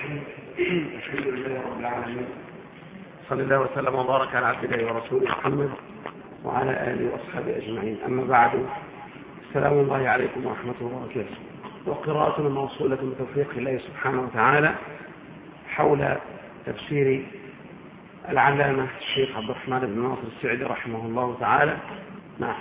الرحيم. الحمد لله رب العالمين، صلى الله وسلم وبارك على عبده ورسوله محمد وعلى آله وأصحابه أجمعين. أما بعد، السلام الله عليكم ورحمة الله وبركاته. وقراءتنا موصولة بتوفيق الله سبحانه وتعالى حول تفسير العلامة الشيخ عبد الرحمن بن ناصر السعدي رحمه الله تعالى. نعم.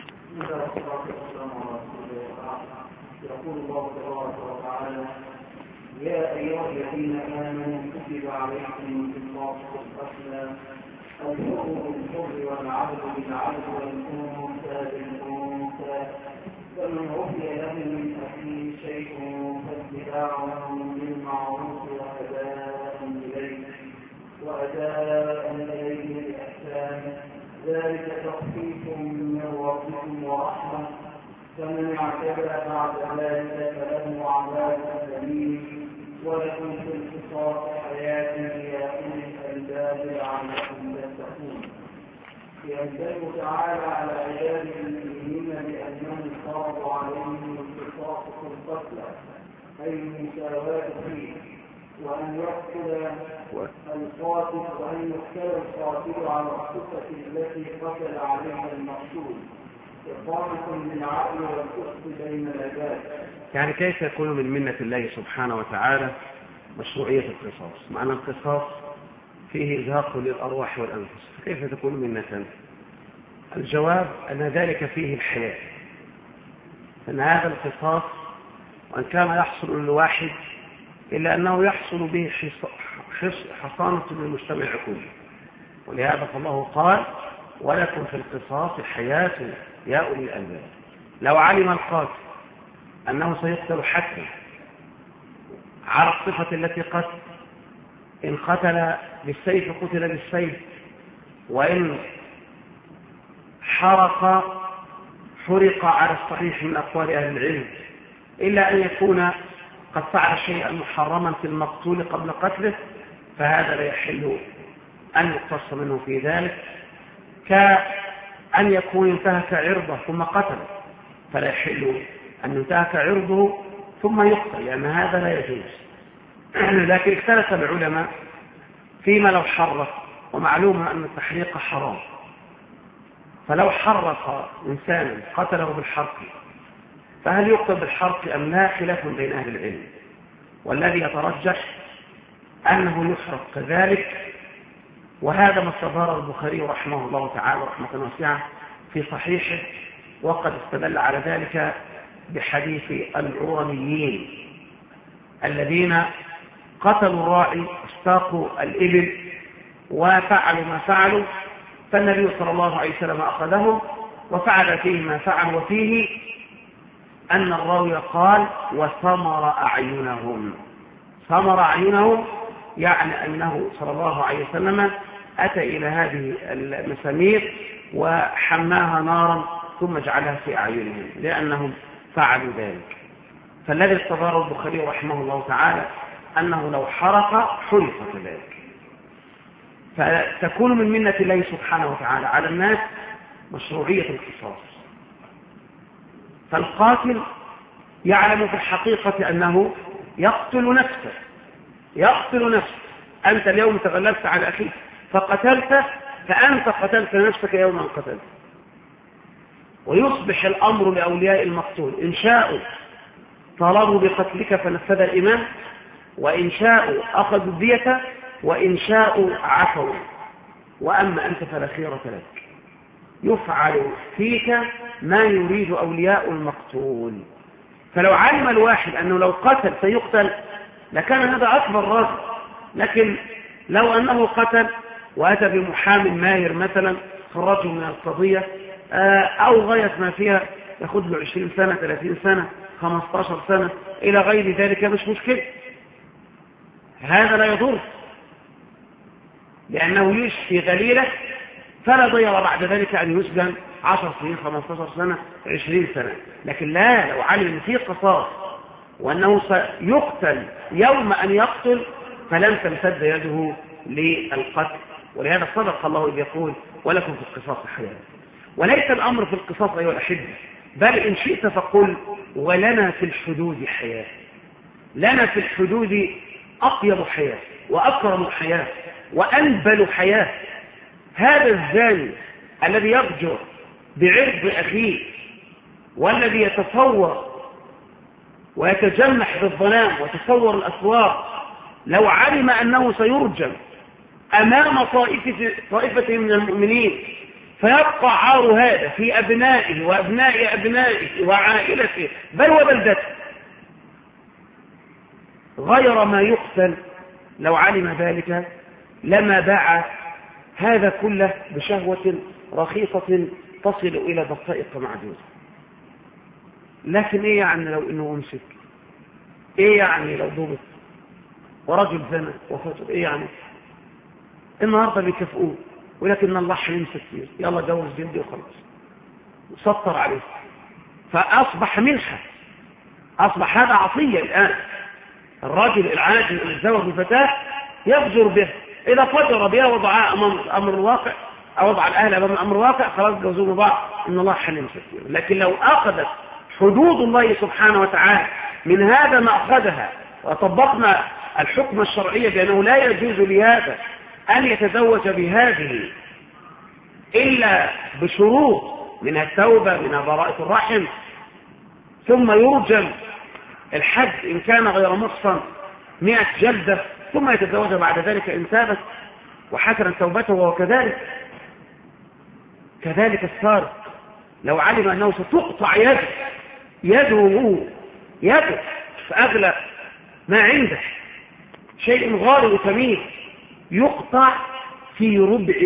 يقول الله تبارك وتعالى: يا أيها الذين آمنوا كتب عليكم القصاص في القتلى الحر بالحر والعبد بالعبد والأنثى بالأنثى، فمن عفي له من أخيه شيء فاتباع بالمعروف وأداء إليه بإحسان، ذلك تخفيف من ربكم ورحمة، فمن اعتدى بعد ذلك فله عذاب أليم، ولكم في القصاص حياة يا أولي الألباب لعلكم تتقون. ينبغي تعالى على عباده المؤمنين بأنهم فرض عليهم القصاص في القتلى، أي المساواة فيه، وأن يقتل القاتل على الصفة التي قتل عليها المقتول، إقامة للعدل والقسط بين العباد. يعني كيف يكون من منة الله سبحانه وتعالى مشروعية القصاص؟ معنى القصاص فيه إزهاق للأرواح والأنفس، فكيف تكون منة؟ الجواب أن ذلك فيه الحياة، أن هذا القصاص وأن كان يحصل للواحد إلا أنه يحصل به حصانة للمجتمع كله، ولهذا فالله قال: ولكم في القصاص حياة يا أولي الألباب. لو علم القاتل أنه سيقتل حتى على الصفة التي قتل، إن قتل بالسيف قتل بالسيف، وإن حرق على الصحيح من أقوال أهل العلم، إلا أن يكون قد فعل شيئا محرما في المقتول قبل قتله، فهذا لا يحل أن يقتص منه في ذلك، كأن يكون انتهك عرضه ثم قتله، فلا يحل أن ينتهك عرضه ثم يقتل، لأن هذا لا يجوز. لكن اختلف العلماء فيما لو حرق، ومعلوم أن التحريق حرام، فلو حرق إنسانا قتله بالحرق فهل يقتل بالحرق أم لا؟ خلاف بين أهل العلم، والذي يترجح أنه يحرق كذلك، وهذا ما استظهر البخاري رحمه الله تعالى رحمة واسعة في صحيحه، وقد استدل على ذلك بحديث العرنيين الذين قتلوا الراعي واستاقوا الإبل وفعلوا ما فعلوا، فالنبي صلى الله عليه وسلم أخذهم وفعل فيه ما فعل، وفيه أن الراوي قال: وثمر أعينهم. ثمر أعينهم يعني أنه صلى الله عليه وسلم أتى إلى هذه المسامير وحماها نارا ثم جعلها في أعينهم لأنهم فعلوا ذلك. فالذي استظهره البخاري رحمه الله تعالى أنه لو حرق كذلك. فتكون من منة الله سبحانه وتعالى على الناس مشروعية القصاص. فالقاتل يعلم في الحقيقة أنه يقتل نفسه. أنت اليوم تغلبت على أخيك فقتلته، فأنت قتلت نفسك يوما قتلت. ويصبح الأمر لأولياء المقتول، إن شاءوا طلبوا بقتلك فنفذ الإمام، وإن شاءوا أخذوا الدية، وإن شاءوا عفوا، وأما أنت فلا خيرة لك. يفعل فيك ما يريد أولياء المقتول. فلو علم الواحد أنه لو قتل سيقتل لكان هذا أكبر رجل، لكن لو أنه قتل وأتى بمحام ماهر مثلا خرجه من القضية أو غاية ما فيها يأخذ له 20 سنة 30 سنة 15 سنة إلى غير ذلك مش مشكلة، هذا لا يضر لأنه يشفي غليله، فلا ضير بعد ذلك أن يسجن 10 سنين 15 سنة 20 سنة. لكن لا، لو علم فيه قصاص وأنه سيقتل يوم أن يقتل فلن تمتد يده للقتل. ولهذا صدق الله إذ يقول: ولكم في القصاص حياة. وليس الأمر في القصاص أيها الأحبة، بل إن شئت فقل: ولنا في الحدود حياة. لنا في الحدود أطيب حياة وأكرم حياة وأنبل حياة. هذا الزاني الذي يفجر بعرض أخيه والذي يتصور ويتجمح بالظلام ويتصور الأسواق، لو علم أنه سيرجم أمام طائفة من المؤمنين فيبقى عار هذا في أبنائه وأبناء أبنائه وعائلته بل وبلدته غير ما يقتل، لو علم ذلك لما باع هذا كله بشهوة رخيصة تصل إلى دقائق معدودة. لكن إيه يعني لو إنه أمسك؟ إيه يعني لو ضبط ورجل زنا وفجر؟ إيه يعني؟ النهاردة بيكافئوه ولكن الله حليمسك فيه، يلا جوز جلدي وخلاص وسطر عليه، فأصبح منحة، أصبح هذا عطية الآن. الرجل العاجل الزوج بالفتاة يفجر به، إذا فجر بها وضعها أمام أمر الواقع أو وضع الأهل أمام أمر الواقع خلاص جوزوا بعض، إن الله حليم ستير. لكن لو أخذت حدود الله سبحانه وتعالى من هذا ما أخذها وطبقنا الحكم الشرعي بأنه لا يجوز لهذا أن يتزوج بهذه إلا بشروط من التوبة من براءة الرحم، ثم يرجم الحد إن كان غير محصن 100 جلدة، ثم يتزوج بعد ذلك إن تابت وحسن توبته. وكذلك السارق لو علم أنه ستقطع يده فأغلى ما عنده شيء غالي وثمين يقطع في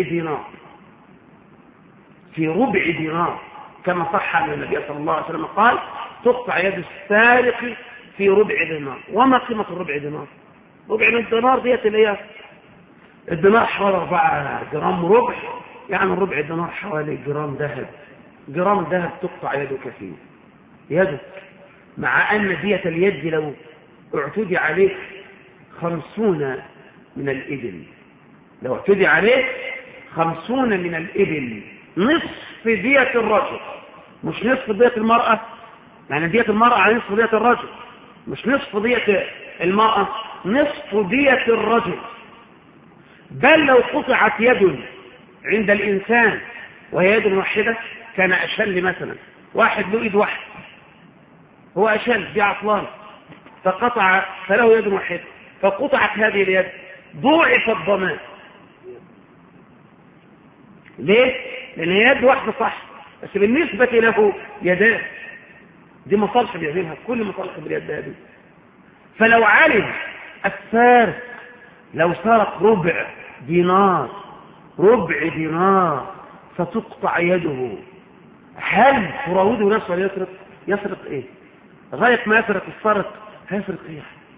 ربع دينار كما صح عن النبي صلى الله عليه وسلم قال تقطع يد السارق في ربع دينار. وما قيمة الربع دينار؟ ربع دينار ديت اللي هي الدينار حوالي 4 جرام ربع، يعني الربع دينار حوالي جرام ذهب تقطع يدك فيه يدك، مع أن دية اليد لو اعتدي عليك 50 من الإبل، لو اعتدي عليك 50 من الإبل نصف دية الرجل، مش نصف دية المرأة، يعني دية المرأة على نصف دية الرجل، مش نصف دية المرأة، نصف دية الرجل. بل لو قطعت يد عند الإنسان وهي يد واحدة كان أشل، مثلا واحد له إيد واحد هو أشل بعطلان فقطع فله يد واحدة فقطعت هذه اليد ضوعف الضمان. ليه؟ لأن هي يد واحدة صح، بس بالنسبة له يدان، دي مصالح بيعملها، كل مصالح باليد هذه. فلو علم السارق لو سرق ربع دينار فتقطع يده، هل تراوده نفسه ولا يسرق ايه؟ غاية ما يسرق السارق هيسرق ايه؟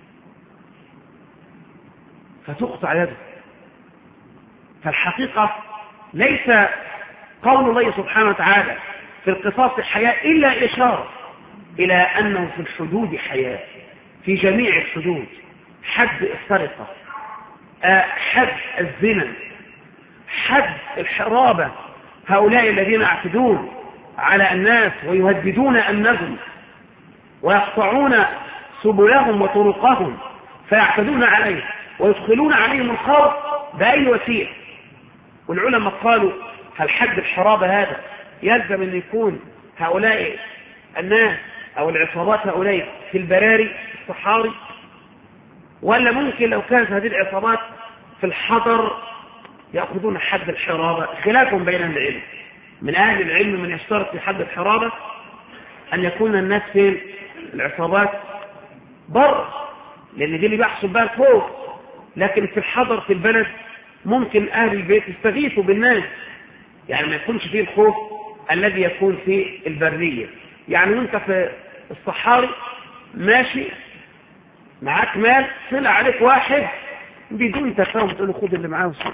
فتقطع يده. فالحقيقة ليس قول الله سبحانه وتعالى في القصاص حياة إلا إشارة إلى أنه في الحدود حياة، في جميع الحدود، حد السرقة، حد الزنا، حد الحرابة، هؤلاء الذين يعتدون على الناس ويهددون النجم ويقطعون سبلهم وطرقهم فيعتدون عليه ويدخلون عليهم الخوف بأي وسيلة. والعلماء قالوا هل حد الحرابة هذا يلزم أن يكون هؤلاء الناس أو العصابات هؤلاء في البراري الصحاري، ولا ممكن لو كانت هذه العصابات في الحضر يأخذون حد الحرابة؟ خلاف بين العلم، من أهل العلم من يشترط في حد الحرابة أن يكون الناس في العصابات بر، لأن دي اللي بيحصل بها الخوف، لكن في الحضر في البلد ممكن أهل البيت يستغيثوا بالناس، يعني ما يكونش فيه الخوف الذي يكون في البرية. يعني وانت في الصحاري ماشي معاك مال طلع عليك واحد بدون تفاهم تقول له خد اللي معاه وصل،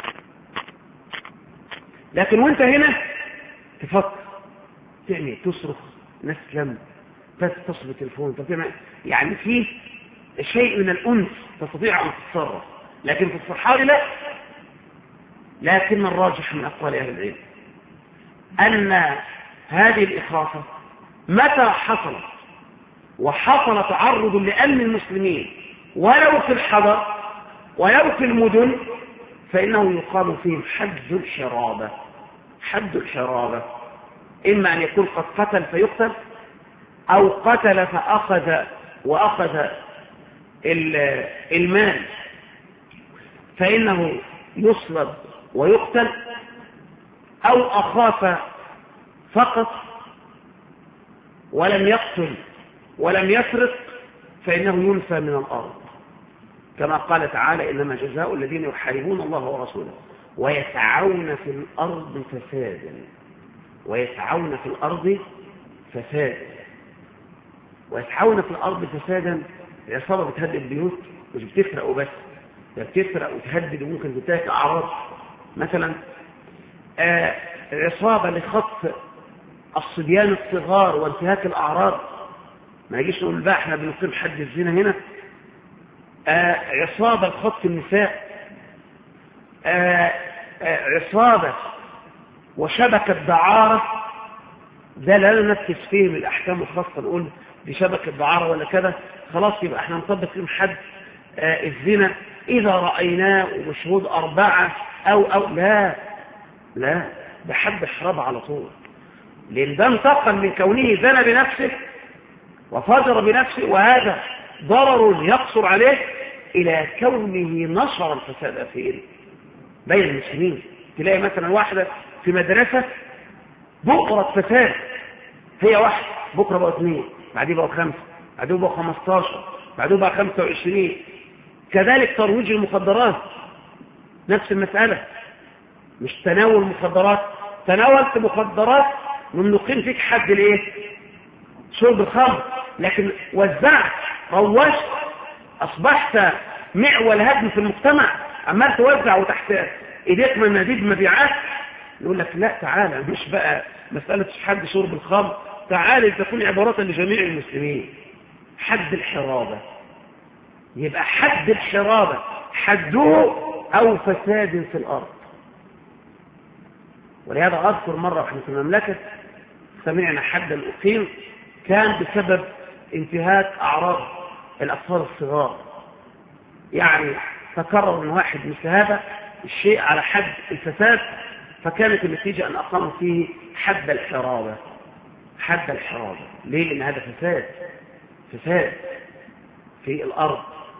لكن وانت هنا تفكر تعمل تصرخ ناس لم تتصل بالتليفون يعني فيه شيء من الأنس تستطيع أن تتصرف، لكن في الصحاري لا. لكن الراجح من أقوال أهل العلم أن هذه الإخافة متى حصلت وحصل تعرض لأمن المسلمين ولو في الحضر ولو في المدن فإنه يقام فيهم حد الحرابة. حد الحرابة إما أن يكون قد قتل فيقتل، أو قتل وأخذ المال فإنه يصلب ويقتل، أو أخاف فقط ولم يقتل ولم يسرق فإنه ينفى من الأرض، كما قال تعالى: إنما جزاء الذين يحاربون الله ورسوله ويسعون في الأرض فسادا. ويسعون في الأرض فسادا. ويسعون في الأرض فسادا. العصابة بتهدد البيوت، مش بتسرق وبس، ده بتسرق وتهدد وممكن تنتهك أعراض. مثلا عصابة لخطف الصبيان الصغار وانتهاك الأعراض، ما يجيش نقول بقى احنا بنقيم حد الزنا هنا. عصابة لخطف النساء، عصابة وشبكة دعارة، ده لا ننفذ فيه من الأحكام الخاصة نقول دي شبكة دعارة ولا كذا، خلاص يبقى احنا نطبق لهم حد الزنا إذا رأيناه وبشهود 4 أو لا ده حد حراب على طول، لأن ده انتقل من كونه زنا بنفسه وفجر بنفسه، وهذا ضرر يقصر عليه، إلى كونه نشر الفساد بين المسلمين. تلاقي مثلا واحدة في مدرسة بؤرة فساد، هي واحدة، بكرة بقوا 2، بعدين بقوا 5، بعدين بقوا 15، بعدين بقى 25. كذلك ترويج المخدرات نفس المسألة، مش تناول مخدرات، تناولت مخدرات ممنوقين فيك حد الايه؟ شرب الخمر، لكن وزعت روشت اصبحت معول هدم في المجتمع، عمال توزع وتحت ايديك مناديب مبيعات، نقول لك لا تعالى، مش بقى مسألة حد شرب الخمر، تعالى تكون عبارات لجميع المسلمين. حد الحرابة، يبقى حد الحرابة حده أو فساد في الأرض. ولهذا أذكر مرة في المملكة سمعنا حدا أقيم كان بسبب انتهاك أعراض الأطفال الصغار، يعني تكرر من واحد مثل هذا الشيء على حد الفساد، فكانت النتيجة أن أقاموا فيه حد الحرابة. حد الحرابة ليه؟ لأن هذا فساد في الأرض.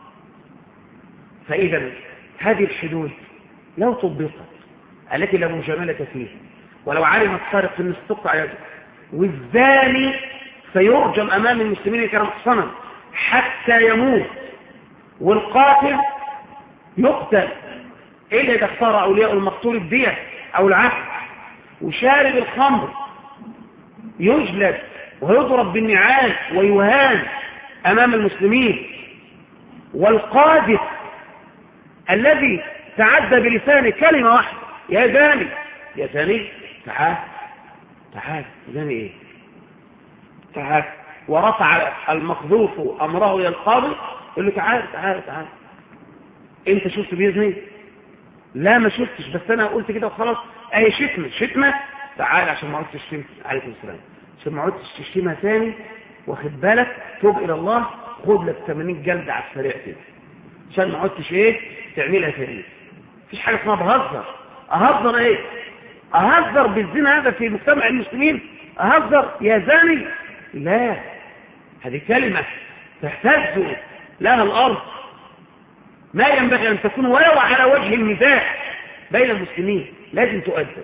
فإذا هذه الحدود لو طبقت التي لا مجاملة فيها، ولو علم السارق أن استقطع يده، والزاني سيرجم أمام المسلمين كمحصنا حتى يموت، والقاتل يقتل إلا إذا اختار أولياء المقتول الدية أو العفو، وشارب الخمر يجلد ويضرب بالنعال ويهان أمام المسلمين، والقاذف الذي تعدى بلسانه كلمة واحدة: يا زاني يا زاني، تعال زاني ايه، تعال، ورفع المقذوف أمره إلى القاضي يقول له تعال انت شفت بيزني؟ لا ما شفتش، بس انا قلت كده وخلاص، اي شتمة، تعال عشان ما عدتش تشتم، عليكم السلام، عشان ما عدتش تشتمها ثاني، واخد بالك، توب الى الله، خد لك 80 جلد على السريع كده عشان ما عدتش تعملها ثاني. مفيش حاجه اسمها بهزر. اهزر ايه؟ اهزر بالزنا هذا في مجتمع المسلمين؟ اهزر يا زاني؟ لا، هذه كلمه تهتز لها الارض، ما ينبغي ان تكون ولو على وجه المزاح بين المسلمين، لازم تؤدب.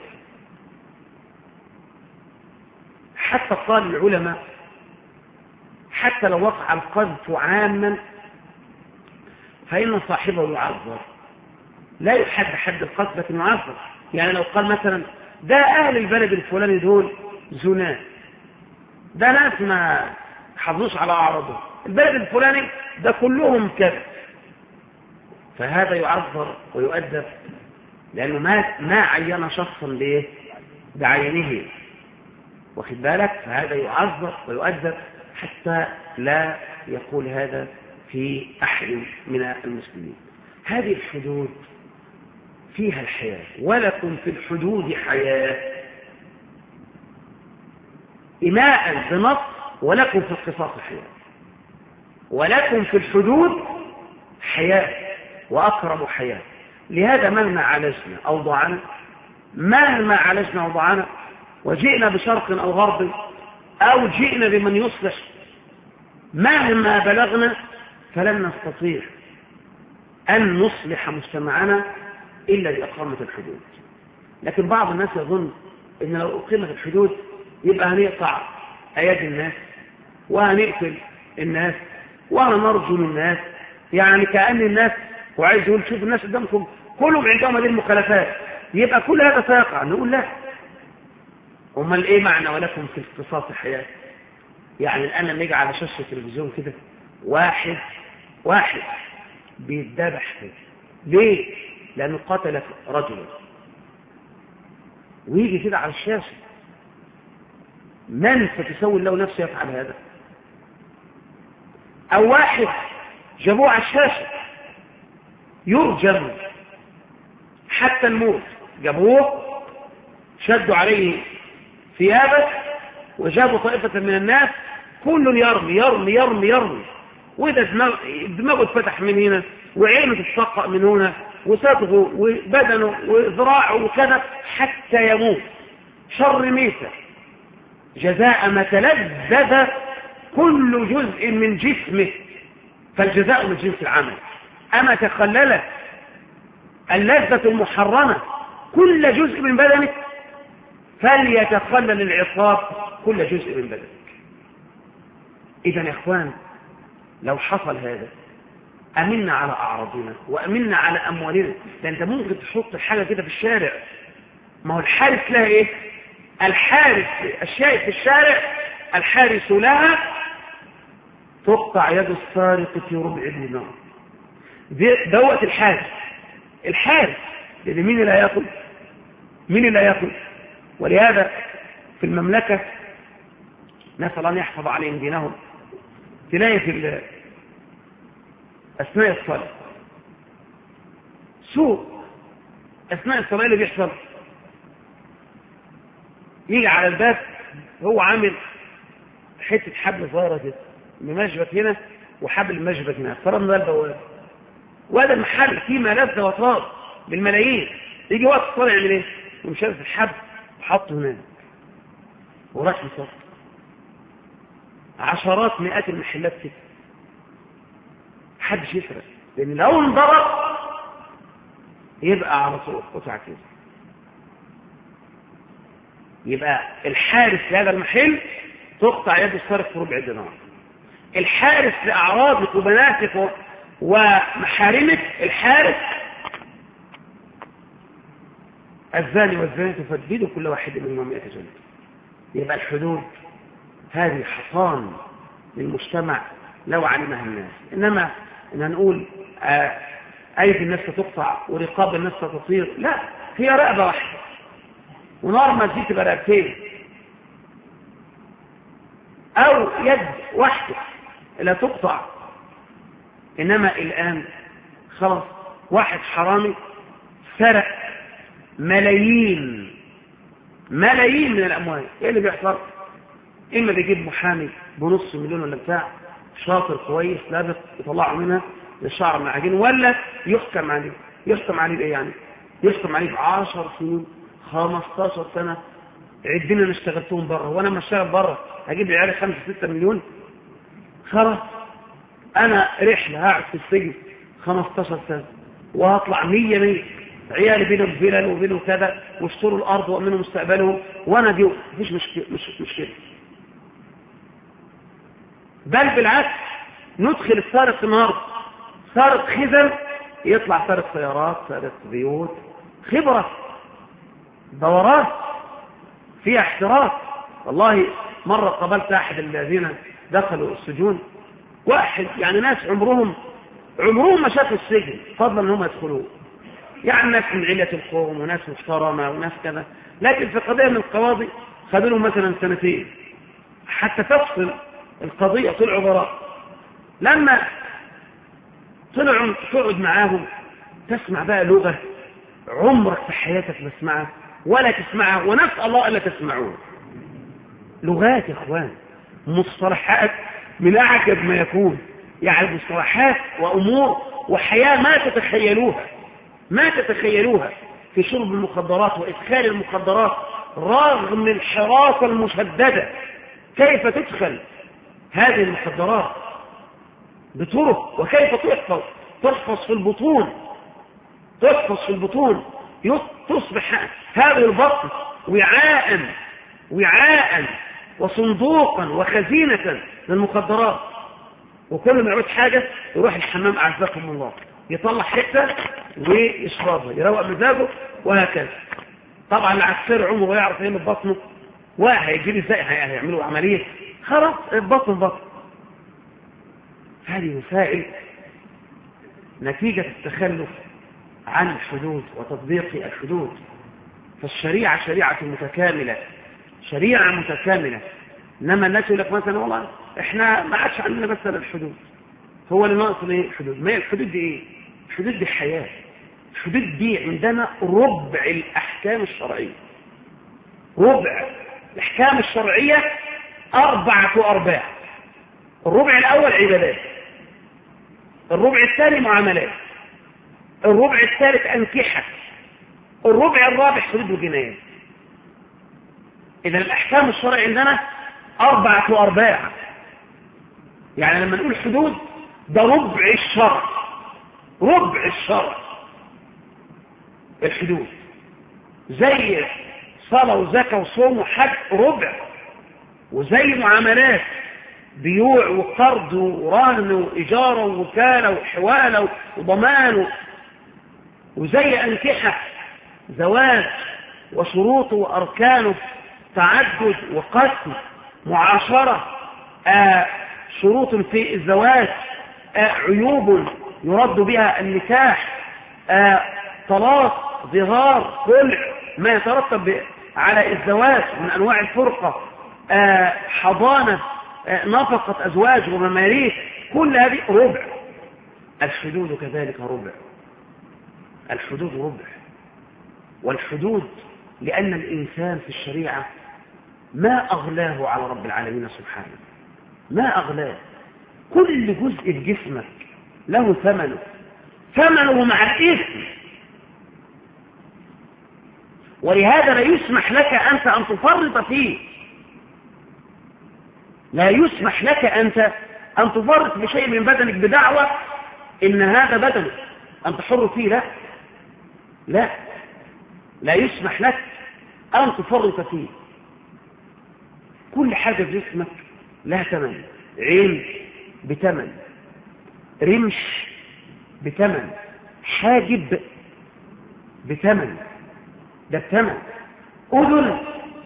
حتى قال العلماء حتى لو وقع القذف عاما فإن صاحبه يعذر، لا يحد حد القذف لكن يعذر. يعني لو قال مثلا ده أهل البلد الفلاني دول زناة، ده ناس ما حافظوش على أعراضهم، البلد الفلاني ده كلهم كذا، فهذا يعذر ويؤدب، لأنه ما عين شخصا بعينه، واخد بالك، فهذا يعذر ويؤدب حتى لا يقول هذا في أحد من المسلمين. هذه الحدود فيها الحياة، ولكم في الحدود حياة، إماء بنص، ولكم في القصاص حياة، ولكم في الحدود حياة وأقرب حياة. لهذا مهما عالجنا أوضاعنا وجئنا بشرق أو غرب أو جئنا بمن يصلح، مهما بلغنا فلن نستطيع أن نصلح مجتمعنا إلا بإقامة الحدود. لكن بعض الناس يظن أن لو أقيمت الحدود يبقى هنقطع أيدي الناس وهنقتل الناس وهنرجل الناس، يعني كأن الناس، وعايز يقول شوف الناس قدامكم كلهم عندهم هذه المخالفات، يبقى كل هذا سيقع. نقول لا، امال ايه معنى ولكم في اختصاص حياة؟ يعني الان لما يجي على شاشه التلفزيون كده واحد بيتذبح كده، ليه؟ لانه قتل رجلا، ويجي كده على الشاشه، من ستسوي له نفسه يفعل هذا؟ او واحد جابوه على الشاشه يرجم حتى الموت، جابوه شدوا عليه ثيابه وجابوا طائفة من الناس كل يرمي يرمي يرمي يرمي، وإذا دماغه اتفتح من هنا وعينه تتشقق من هنا وصدغه وبدنه وذراعه وكذا حتى يموت شر ميتة جزاء ما تلذذ كل جزء من جسمه، فالجزاء من جنس العمل. أما تخللت اللذة المحرمة كل جزء من بدنك فليتخلل العقاب كل جزء من بدنك. إذا يا إخوان لو حصل هذا أمنا على أعراضنا وأمنا على أموالنا. لأن أنت ممكن تحط حاجة كده في الشارع، ما هو الحارس لها إيه؟ الحارس الشيء في الشارع الحارس لها تقطع يد السارق في ربع دينار. دوت الحارس لأن مين اللي هياخد؟ ولهذا في المملكة نسأل أن يحفظ عليهم دينهم، تلاقي في أثناء الصلاة سوء أثناء الصلاة اللي بيحصل، يجي على الباب هو عامل حتة حبل صغيرة كده بمشبك هنا وحبل مشبك هنا، فرضنا ده البواب، وهذا المحل فيه ملاذ وطاب بالملايين، يجي وقت الصلاة يعمل ايه؟ ومشارف الحبل وحطه هناك وراح يصلي. عشرات مئات المحلات كده محدش يسرق، لان لو انضرب يبقى على طول قطع كده. يبقى الحارس لهذا المحل تقطع يد السارق في ربع دينار. الحارس لأعراضك وبناتك ومحارمك، الحارس الزاني والزانية تفددوا كل واحد منهما 100 جلدة. يبقى الحدود هذه حصان للمجتمع لو علمها الناس. إنما إن نقول أيدي الناس ستقطع ورقاب الناس ستطير، لا، هي رقبة واحدة ونار دي تبقى رقبتين، أو يد واحدة لا تقطع. إنما الآن خلاص واحد حرامي سرق ملايين من الأموال، إيه اللي بيحصل؟ إما بيجيب محامي بنص مليون ولا بتاع شاطر كويس لابق يطلعه منها للشعر المعجين، ولا يحكم عليه بإيه يعني؟ يحكم عليه ب10 سنين 15 سنة. عدنا انا اشتغلتهم بره، وانا ما اشتغل بره هجيب لي عيالي 5-6 مليون. خلاص انا رحله هقعد في السجن 15 سنه وهطلع 100 عيالي بينهم فيلل وبينهم كذا واشتروا الارض وامنوا مستقبلهم، وانا دي مفيش مشكله. بل بالعكس ندخل السارق النهارده سارق خزن يطلع سارق سيارات، سارق بيوت، خبره، دورات فيها احتراف. والله مرة قابلت أحد الذين دخلوا السجون، واحد يعني ناس عمرهم ما شافوا السجن فضلا أنهم يدخلوه، يعني ناس من علة القوم وناس محترمة وناس كذا، لكن في قضية من القواضي خدوا لهم مثلا 2 حتى تفصل القضية. طلعوا براء. لما طلعوا تقعد معاهم تسمع بقى لغة عمرك في حياتك ما تسمعها ولا تسمعها، ونسأل الله ألا تسمعوه. لغات يا اخوان، مصطلحات من أعجب ما يكون، يعني مصطلحات وأمور وحياة ما تتخيلوها في شرب المخدرات وإدخال المخدرات رغم الحراسة المشددة. كيف تدخل هذه المخدرات بطرق، وكيف تحفظ في البطون، تصبح هذه البطن وعاء وصندوقا وخزينة للمخدرات. وكل ما يعود حاجة يروح الحمام أعزكم الله، يطلع حتة ويشربها يروق مزاجه وهكذا. طبعا العسكري عمره يعرف ايه من بطنه، وهيجي لي ازاي هيعملوا عملية، خلاص البطن. هذه مسائل نتيجة التخلف عن الحدود وتطبيق الحدود. فالشريعة شريعة متكاملة. إنما الناس يقول لك مثلا والله احنا ما عادش عندنا مثلا الحدود، هو اللي ناقص ايه الحدود؟ ما هي الحدود دي ايه؟ الحدود دي حياة. الحدود دي عندنا ربع الأحكام الشرعية. ربع الأحكام الشرعية 4 أرباع. الربع الأول عبادات، الربع الثاني معاملات، الربع الثالث أنكحة، الربع الرابع حدود وجنايات. إذا الأحكام الشرعية عندنا 4 أرباع. يعني لما نقول حدود ده ربع الشرع. الحدود زي صلاة وزكاة وصوم وحج ربع، وزي معاملات بيوع وقرض ورهن وإجارة ووكالة وحوالة وضمان، وزي أنكحة زواج وشروطه وأركانه، تعدد وقسم، معاشرة، شروط في الزواج، عيوب يرد بها النكاح، طلاق، ظهار، خلع، ما يترتب على الزواج من أنواع الفرقة، حضانة، نفقة أزواج ومماريث، كل هذه ربع. الحدود كذلك ربع. والحدود لأن الإنسان في الشريعة ما أغلاه على رب العالمين سبحانه، ما أغلاه. كل جزء في جسمك له ثمنه مع الإثم. ولهذا لا يسمح لك أنت أن تفرط فيه. لا يسمح لك أنت أن تفرط بشيء من بدنك بدعوة إن هذا بدنك أنت حر فيه. لا يسمح لك أن تفرط فيه. كل حاجة في جسمك لها ثمن. عين بثمن، رمش بثمن، حاجب بثمن، ده الثمن. أذن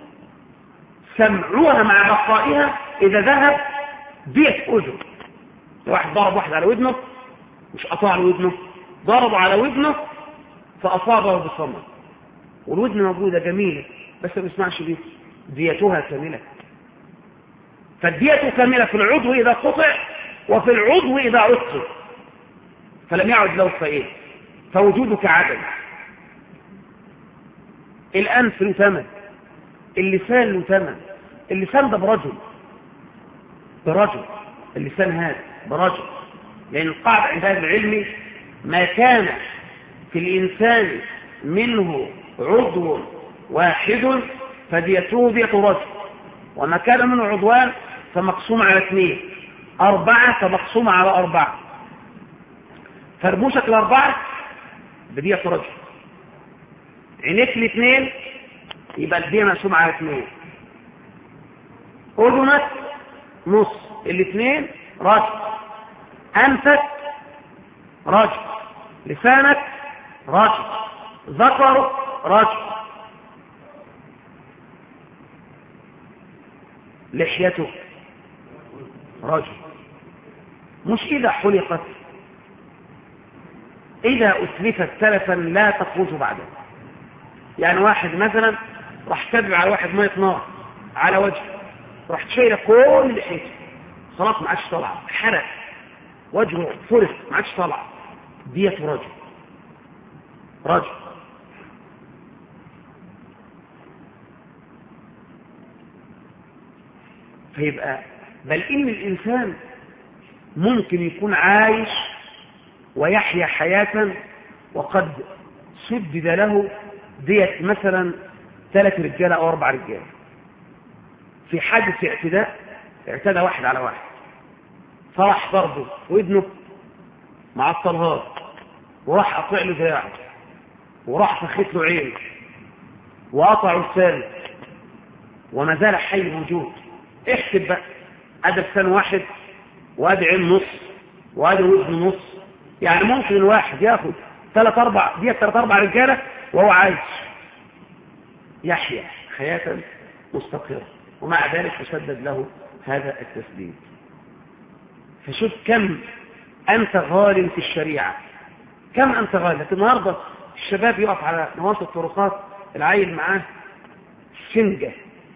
سمعوها مع بقائها إذا ذهب بيت أذن. واحد ضرب واحد على ودنه، مش قطع له ودنه، ضرب على ودنه فأصابه بصمت، والودن موجودة جميلة بس ما بيسمعش بيه، ديتها كاملة. فالدية كاملة في العضو إذا قطع وفي العضو إذا عطل، فلم يعد له فإيه، فوجودك عدم. الأنف له ثمن، اللسان له ثمن. اللسان ده برجل، اللسان هذا برجل، لأن القاعدة عند أهل العلم ما كان في الإنسان منه عضو واحد فديته دية رجل، وما كان منه عضوان فمقسوم على 2، 4 فمقسوم على 4. فرموشك 4 بدية رجل، عينيك 2 يبقى الدية مقسوم على 2، أذنك نص، 2 رجل، أنفك رجل، لسانك رجل، ذكر رجل، لحيتك رجل. مش إذا حلقت، إذا أتلفت تلفا لا تخرج بعده. يعني واحد مثلا راح كذب على واحد مية نار على وجهه، راح تشيله كل لحيته، خلاص ما عادش طلع، حرق وجهه، فرق ما عادش طلع، دية رجل. فيبقى بل إن الإنسان ممكن يكون عايش ويحيا حياة وقد سدد له دية مثلا 3 رجالة أو 4 رجالة، في حادث اعتداء اعتدى واحد على واحد، فراح ضربه وابنه مع الطلهات، وراح قطع له ذراعه، وراح فخت له عينه، وقطع لسانه، وما زال حي موجود. احسب بقى، ادي لسان واحد، وادي عين نص، وادي ودن نص، يعني ممكن الواحد ياخد 3-4 رجاله وهو عايش يحيا حياه مستقره، ومع ذلك يسدد له هذا التسديد. فشوف كم انت غال في الشريعه، كم انت غال. لكن النهارده الشباب يقف على نواصي الطرقات، العيل معاه سنجه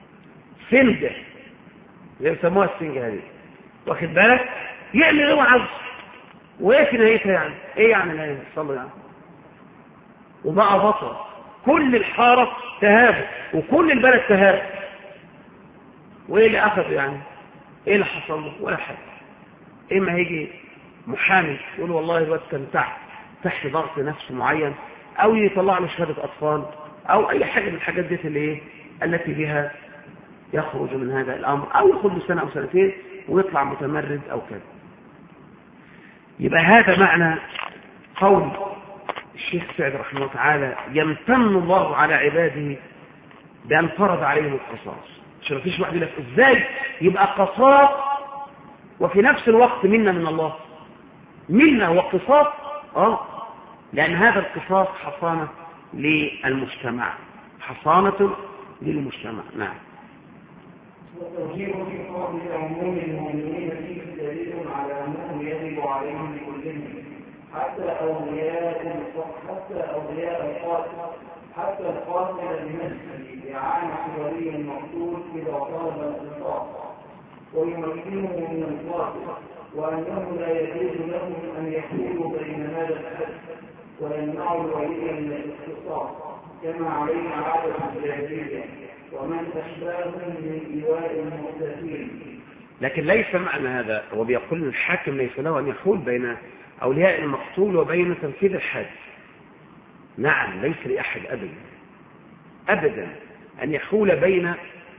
زي يسموها السنجه هذه، واخد بالك، يعمل ايه وعظ، وايه في نهايتها يعني؟ ايه يعني نهايتها؟ صلوا يعني. وبقى بطل، كل الحاره تهاب وكل البلد تهاب، وايه اللي اخذ يعني؟ ايه اللي حصل له؟ ولا حاجه. اما هيجي محامي يقول والله الواد كان تحت ضغط نفسي معين، او يطلع له شهاده اطفال، او اي حاجه من الحاجات دي اللي ايه التي بها يخرج من هذا الامر، او ياخذ له سنه او سنتين ويطلع متمرد او كذا. يبقى هذا معنى قول الشيخ سعد رحمه الله تعالى: يمتن الله على عباده بأن فرض عليهم القصاص. عشان مفيش واحد يقول لك ازاي يبقى قصاص وفي نفس الوقت منا من الله؟ منا وقصاص، لأن هذا القصاص حصانة للمجتمع، حصانة للمجتمع. نعم. والتوجيه في قول عموم المؤمنين فيه دليل على أنه يجب عليهم كلهم، حتى أولياء القاتل، حتى القاتل بنفسه إعانة ولي المقتول إذا طلب القصاص ويمكنه من القاتل، وأنه لا يجوز لهم أن يحولوا بين هذا الحد ويمنعوا الولي من الاختصاص كما عليه عادة الجاهلية ومن أشباههم من إيواء المعتدين. لكن ليس معنى هذا، هو بيقول الحاكم ليس له أن يحول بين أولياء المقتول وبين تنفيذ الحد. نعم، ليس لأحد أبدا أن يحول بين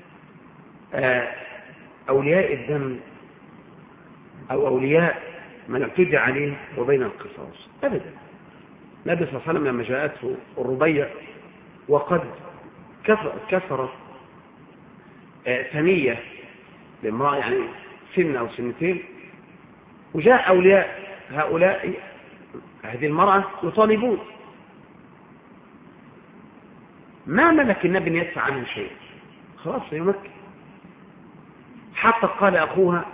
أولياء الدم أو أولياء من اعتدى عليه وبين القصاص أبدا. النبي صلى الله عليه وسلم لما جاءته الربيع وقد كسرت ثنية لامرأة، يعني سنة أو سنتين، وجاء أولياء هذه المرأة يطالبون، ما ملك النبي أن يدفع عنها شيء، خلاص يمكن. حتى قال أخوها،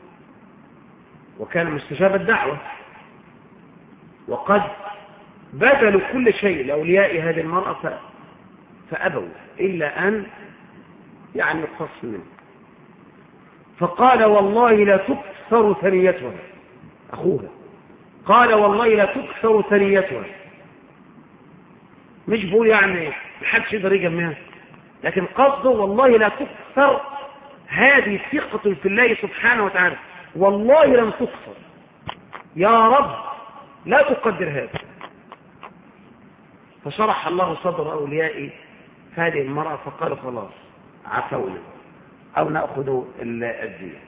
وكان مستجاب الدعوة، وقد بذلوا كل شيء لأولياء هذه المرأة فأبوا إلا أن يعني يقتص منه. فقال والله لا تكثر ثنيتها، أخوها قال والله لا تكثر ثنيتها، مش بقول يعني محدش يقدر يجمعها، لكن قصده والله لا تكثر، هذه ثقة في الله سبحانه وتعالى، والله لن تكثر، يا رب لا تقدر هذا. فشرح الله صدر أولياء هذه المرأة فقالوا خلاص عفونا أو نأخذ الدية.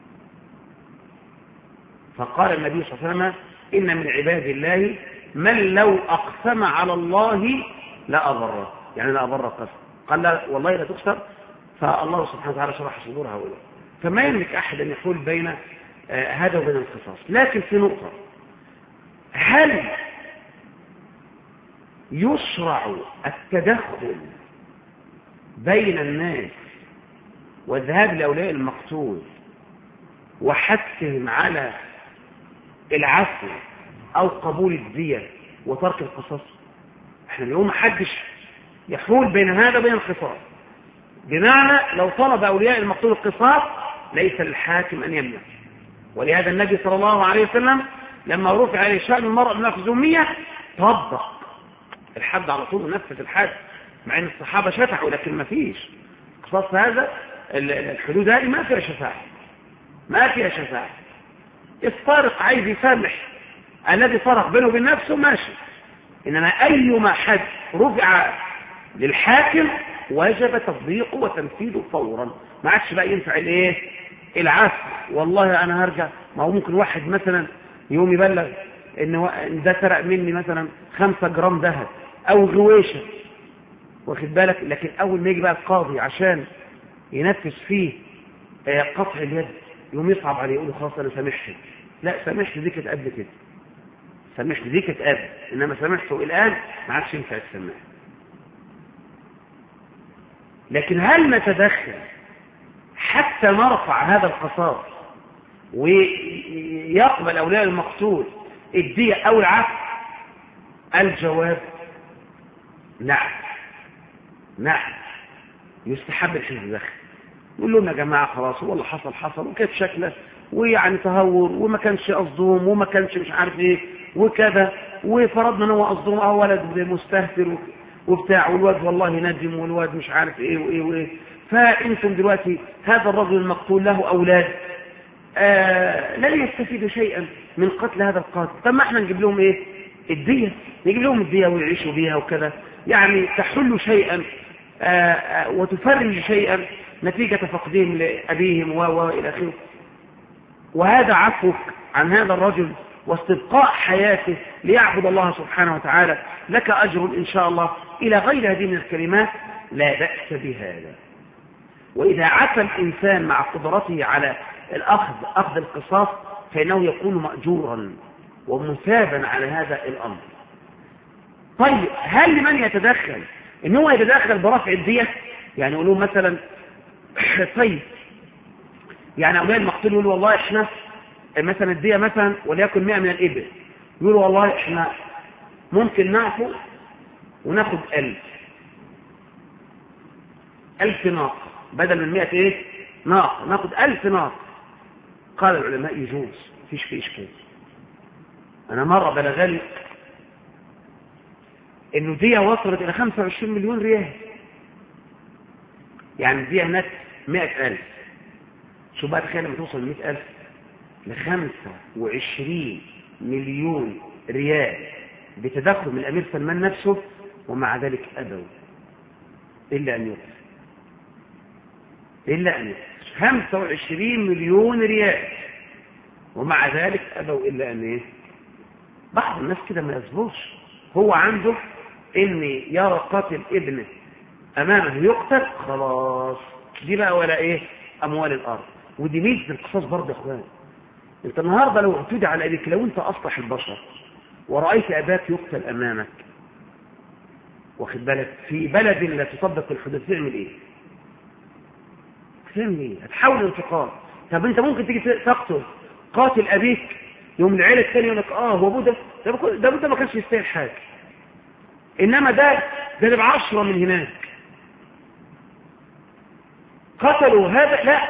فقال النبي صلى الله عليه وسلم: إن من عباد الله من لو أقسم على الله لا أبره، يعني لا أبره قسم، قال لا والله لا تكسر. فالله سبحانه وتعالى شرح صدور هؤلاء، فما يملك أحد أن يحول بين هذا وبين القصاص. لكن في نقطة: هل يشرع التدخل بين الناس والذهاب لأولياء المقتول وحثهم على العفو أو قبول الدية وترك القصاص؟ احنا اليوم محدش يحول بين هذا وبين القصاص، بمعنى لو طلب أولياء المقتول القصاص ليس للحاكم أن يمنع. ولهذا النبي صلى الله عليه وسلم لما رفع عليه شأن المرأة المخزومية طبق الحد على طول ونفذ الحد، مع ان الصحابة شفعوا، لكن ما فيش قصاص. هذا الحدود هذه ما فيها شفاعة. السارق عايز يسامح الذي فرق بينه وبين نفسه ماشي، إنما أيما حد رفع للحاكم وجب تطبيقه وتنفيذه فورا. ما عادش بقى ينفع الايه العفو، والله انا هرجع. ما هو ممكن واحد مثلا يوم يبلغ ان ده سرق مني مثلا 5 جرام ذهب او غويشه، واخد بالك، لكن اول ما يجي بقى القاضي عشان ينفذ فيه قطع اليد يوم يصعب عليه، يقول له خلاص انا سامحت. لا، سامحت دي كانت قبل كده، سامحت دي كانت قبل، انما سامحته الان ما عادش ينفع تسامحه. لكن هل نتدخل حتى نرفع هذا القصاص ويقبل أولياء المقتول الدية أو العفو؟ الجواب نعم، نعم، يستحب التدخل. نقول لهم يا جماعة خلاص والله حصل وكانت شكله ويعني تهور وما كانش قصدهم وما كانش مش عارف ايه وكذا، وفرضنا ان هو قصدهم ولد مستهتر وبتاع، والواد والله ندم، والواد مش عارف ايه وايه وايه. فانتم دلوقتي هذا الرجل المقتول له اولاد لن يستفيدوا شيئا من قتل هذا القاتل. طب ما احنا نجيب لهم ايه الدية، نجيب لهم الدية ويعيشوا بيها وكذا، يعني تحل شيئا وتفرج شيئا نتيجة فقدهم لأبيهم وإلى آخره. وهذا عفوك عن هذا الرجل واستبقاء حياته ليعبد الله سبحانه وتعالى لك أجر إن شاء الله إلى غير هذه من الكلمات، لا بأس بهذا. وإذا عفى الإنسان مع قدرته على أخذ القصاص فإنه يكون مأجورا ومثابا على هذا الأمر. طيب هل لمن يتدخل إن هو يتدخل برفع الدية؟ يعني يقولون مثلا طيب يعني أولياء المقتول يقولوا والله إحنا مثلا الدية مثلا وليكن 100 من الإبل، يقولوا والله إحنا ممكن نعفو وناخد 1000 ناقة بدل من 100 إيه ناقة، ناخد 1000 ناقة. قال العلماء يجوز، فيش في إشكال. أنا مرة بلغني إنه دية وصلت إلى 25 مليون ريال، يعني دية هناك 100,000. شو بقى تخيل لما توصل 100,000 ل 25 مليون ريال بتدخل من الأمير سلمان نفسه، ومع ذلك أبوا إلا أن يقف، إلا أن يقف 25 مليون ريال، ومع ذلك أبوا إلا أن إيه؟ بعض الناس كده ما يصبرش، هو عنده إن يرى قاتل ابنه أمامه يقتل خلاص، دي بقى ولا إيه أموال الأرض. ودي ميزة القصاص برضه يا أخوان. أنت النهاردة لو اعتدى على أبيك، لو أنت أصلح البشر ورأيت أباك يقتل أمامك، واخد بالك، في بلد لا تطبق الحدود، تعمل إيه؟ تعمل إيه؟ هتحاول الانتقام. طب أنت ممكن تيجي تقتل قاتل أبيك، يوم العيلة الثانية يقول لك هو أبوه ده أبوه ما كانش يستاهل حاجة، إنما ده ب10 من هناك قتلوا هذا، لا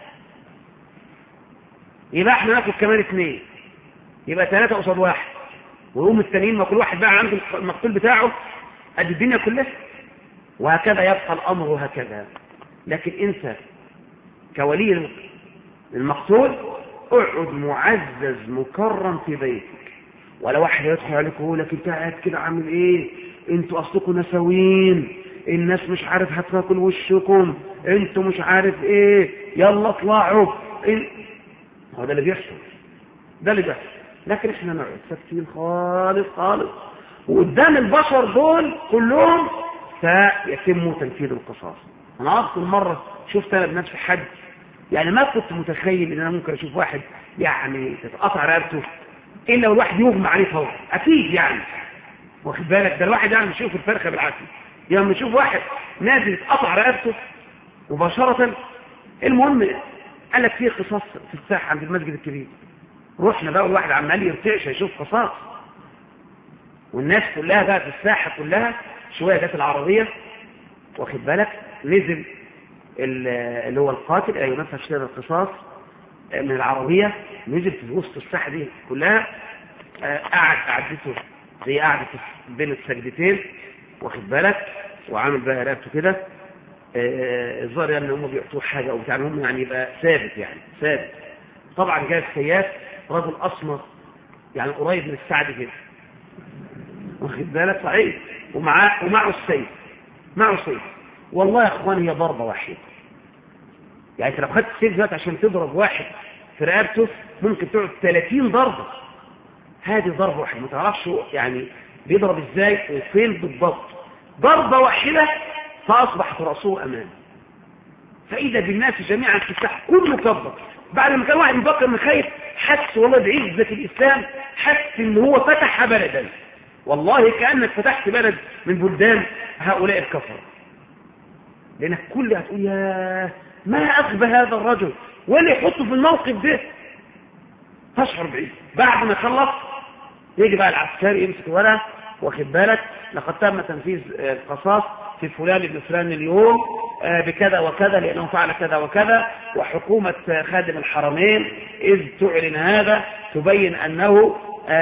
يبقى احنا ناخد كمان 2، يبقى 3 قصاد 1، ويقوم التانيين ما كل واحد بقى عنده المقتول بتاعه قد الدنيا كلها، وهكذا يبقى الأمر هكذا. لكن انت كولي المقتول اقعد معزز مكرم في بيتك، ولا واحد يدخل عليك ويقول لك انت قاعد كده عامل ايه، انتوا اصلكم نسوين، الناس مش عارف هتاكل وشكم، انتوا مش عارف ايه، يلا اطلعوا. هو ده اللي بيحصل، ده اللي بيحصل. لكن احنا نقعد ساكتين خالص خالص، وقدام البشر دول كلهم سيتم تنفيذ القصاص. انا اذكر مره شفت انا بنفسي حد، يعني ما كنت متخيل ان انا ممكن اشوف واحد يعني تتقطع رقبته الا والواحد يغمى عليه فورا، اكيد يعني، واخد بالك، ده الواحد يعني بيشوف الفرخه بالعافيه، يعني يشوف واحد نازل يتقطع رقبته مباشره. المهم قال لك فيه قصاص في الساحه عند المسجد الكبير، رحنا بقى والواحد عمال يرتعش يشوف قصاص، والناس كلها بقى في الساحه كلها. شويه جت العربيه، واخد بالك، نزل اللي هو القاتل اللي ينفذ شيء القصاص من العربيه، نزل في وسط الساحه دي كلها، قعد قعدته زي قعدة بين السجدتين، واخد بالك، وعامل بقى رقبته كده، الظاهر يعني هم بيعطوه حاجه او بتاع، هم يعني يبقى ثابت، يعني ثابت. طبعا جاء السياف، رجل اسمر يعني قريب من السعد كده، واخد بالك؟ صحيح. ومعه السيف، معه سيف. والله يا اخوان هي ضربة واحدة. يعني انت لو خدت السيف دلوقتي عشان تضرب واحد في رقبته ممكن تقعد 30 ضربة. هذه ضربة واحدة، ما تعرفش يعني بيضرب ازاي وفين بالضبط. ضربة واحدة فأصبحت رأسه أمامه، فإذا بالناس جميعا الفتح كله كبر. بعد ما كان واحد مفكر من خايف، حس والله بعزة الإسلام، حس إن هو فتح بلدا، والله كأنك فتحت بلد من بلدان هؤلاء الكفر. لأنك كل هتقول يا ما أغبى هذا الرجل واللي يحطه في الموقف ده. تشعر بعيد. بعد ما خلص يجي بقى العسكري يمسك ورقه، واخد بالك؟ لقد تم تنفيذ القصاص في فلان ابن فلان اليوم بكذا وكذا لأنه فعل كذا وكذا، وحكومة خادم الحرمين إذ تعلن هذا تبين أنه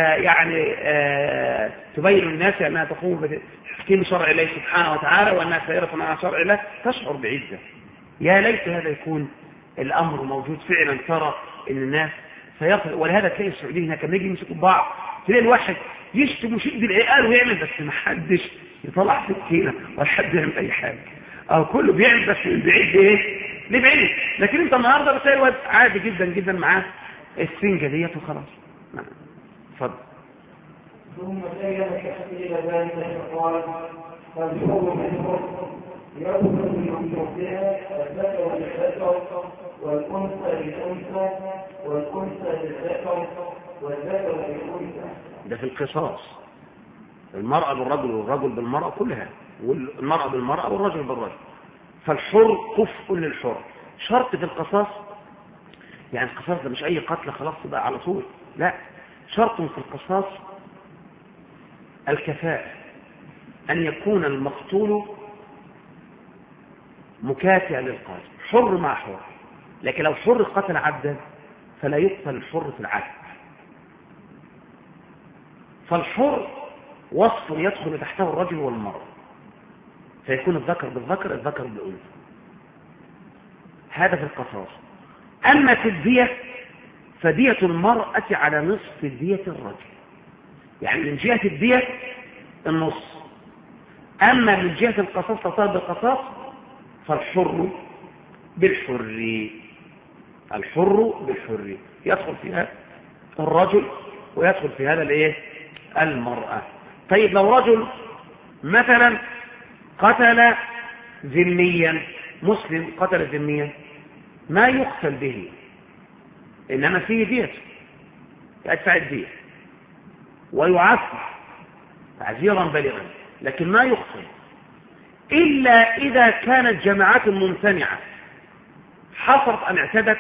تبين للناس أنها تقوم بتحكيم شرع الله سبحانه وتعالى وأنها سائرة مع شرع الله. تشعر بعزة. يا ليت هذا يكون الأمر موجود فعلا. ترى إن الناس سيصل. ولهذا تلاقي السعوديين هناك لما يجي يمسكوا بعض تلاقي الواحد يشتم ويشد العقال ويعمل، بس ما حدش يطلع سكينه ولا حد يعمل اي حاجه، او كله بيعمل بس من بعيد ايه لبعيد. لكن انت النهارده بتلاقي الواد عادي جدا جدا معاه السنجه ديت وخلاص. اتفضل. ثم بين الى ذلك فقال فالحر بالحر يدخل من حكمها الذكر بالذكر والانثى بالانثى والانثى بالذكر والذكر بالانثى. ده في القصاص، المرأة بالرجل والرجل بالمرأة كلها، والمرأة بالمرأة والرجل بالرجل. فالحر كفء للحر. شرط في القصاص، يعني القصاص ده مش أي قتل خلاص تبقى على طول، لا، شرط في القصاص الكفاءة، أن يكون المقتول مكافئا للقاتل، حر مع حر. لكن لو حر قتل عبدا فلا يقتل الحر في العبد. فالحر وصف يدخل تحته الرجل والمرأة، فيكون الذكر بالذكر الذكر بالأنثى. هذا في القصاص. أما في الدية فدية المرأة على نصف دية الرجل، يعني من جهة الدية النص. أما من جهة القصاص تطالب بالقصاص فالحر بالحر، الحر بالحر يدخل فيها الرجل ويدخل في هذا الايه المرأة. طيب لو رجل مثلا قتل ذميا، مسلم قتل ذميا، ما يقتل به، إنما فيه دية، يدفع الدية ويعفى تعزيرا بالغا، لكن ما يقتل إلا إذا كانت جماعات ممتنعة حصرت أن اعتدت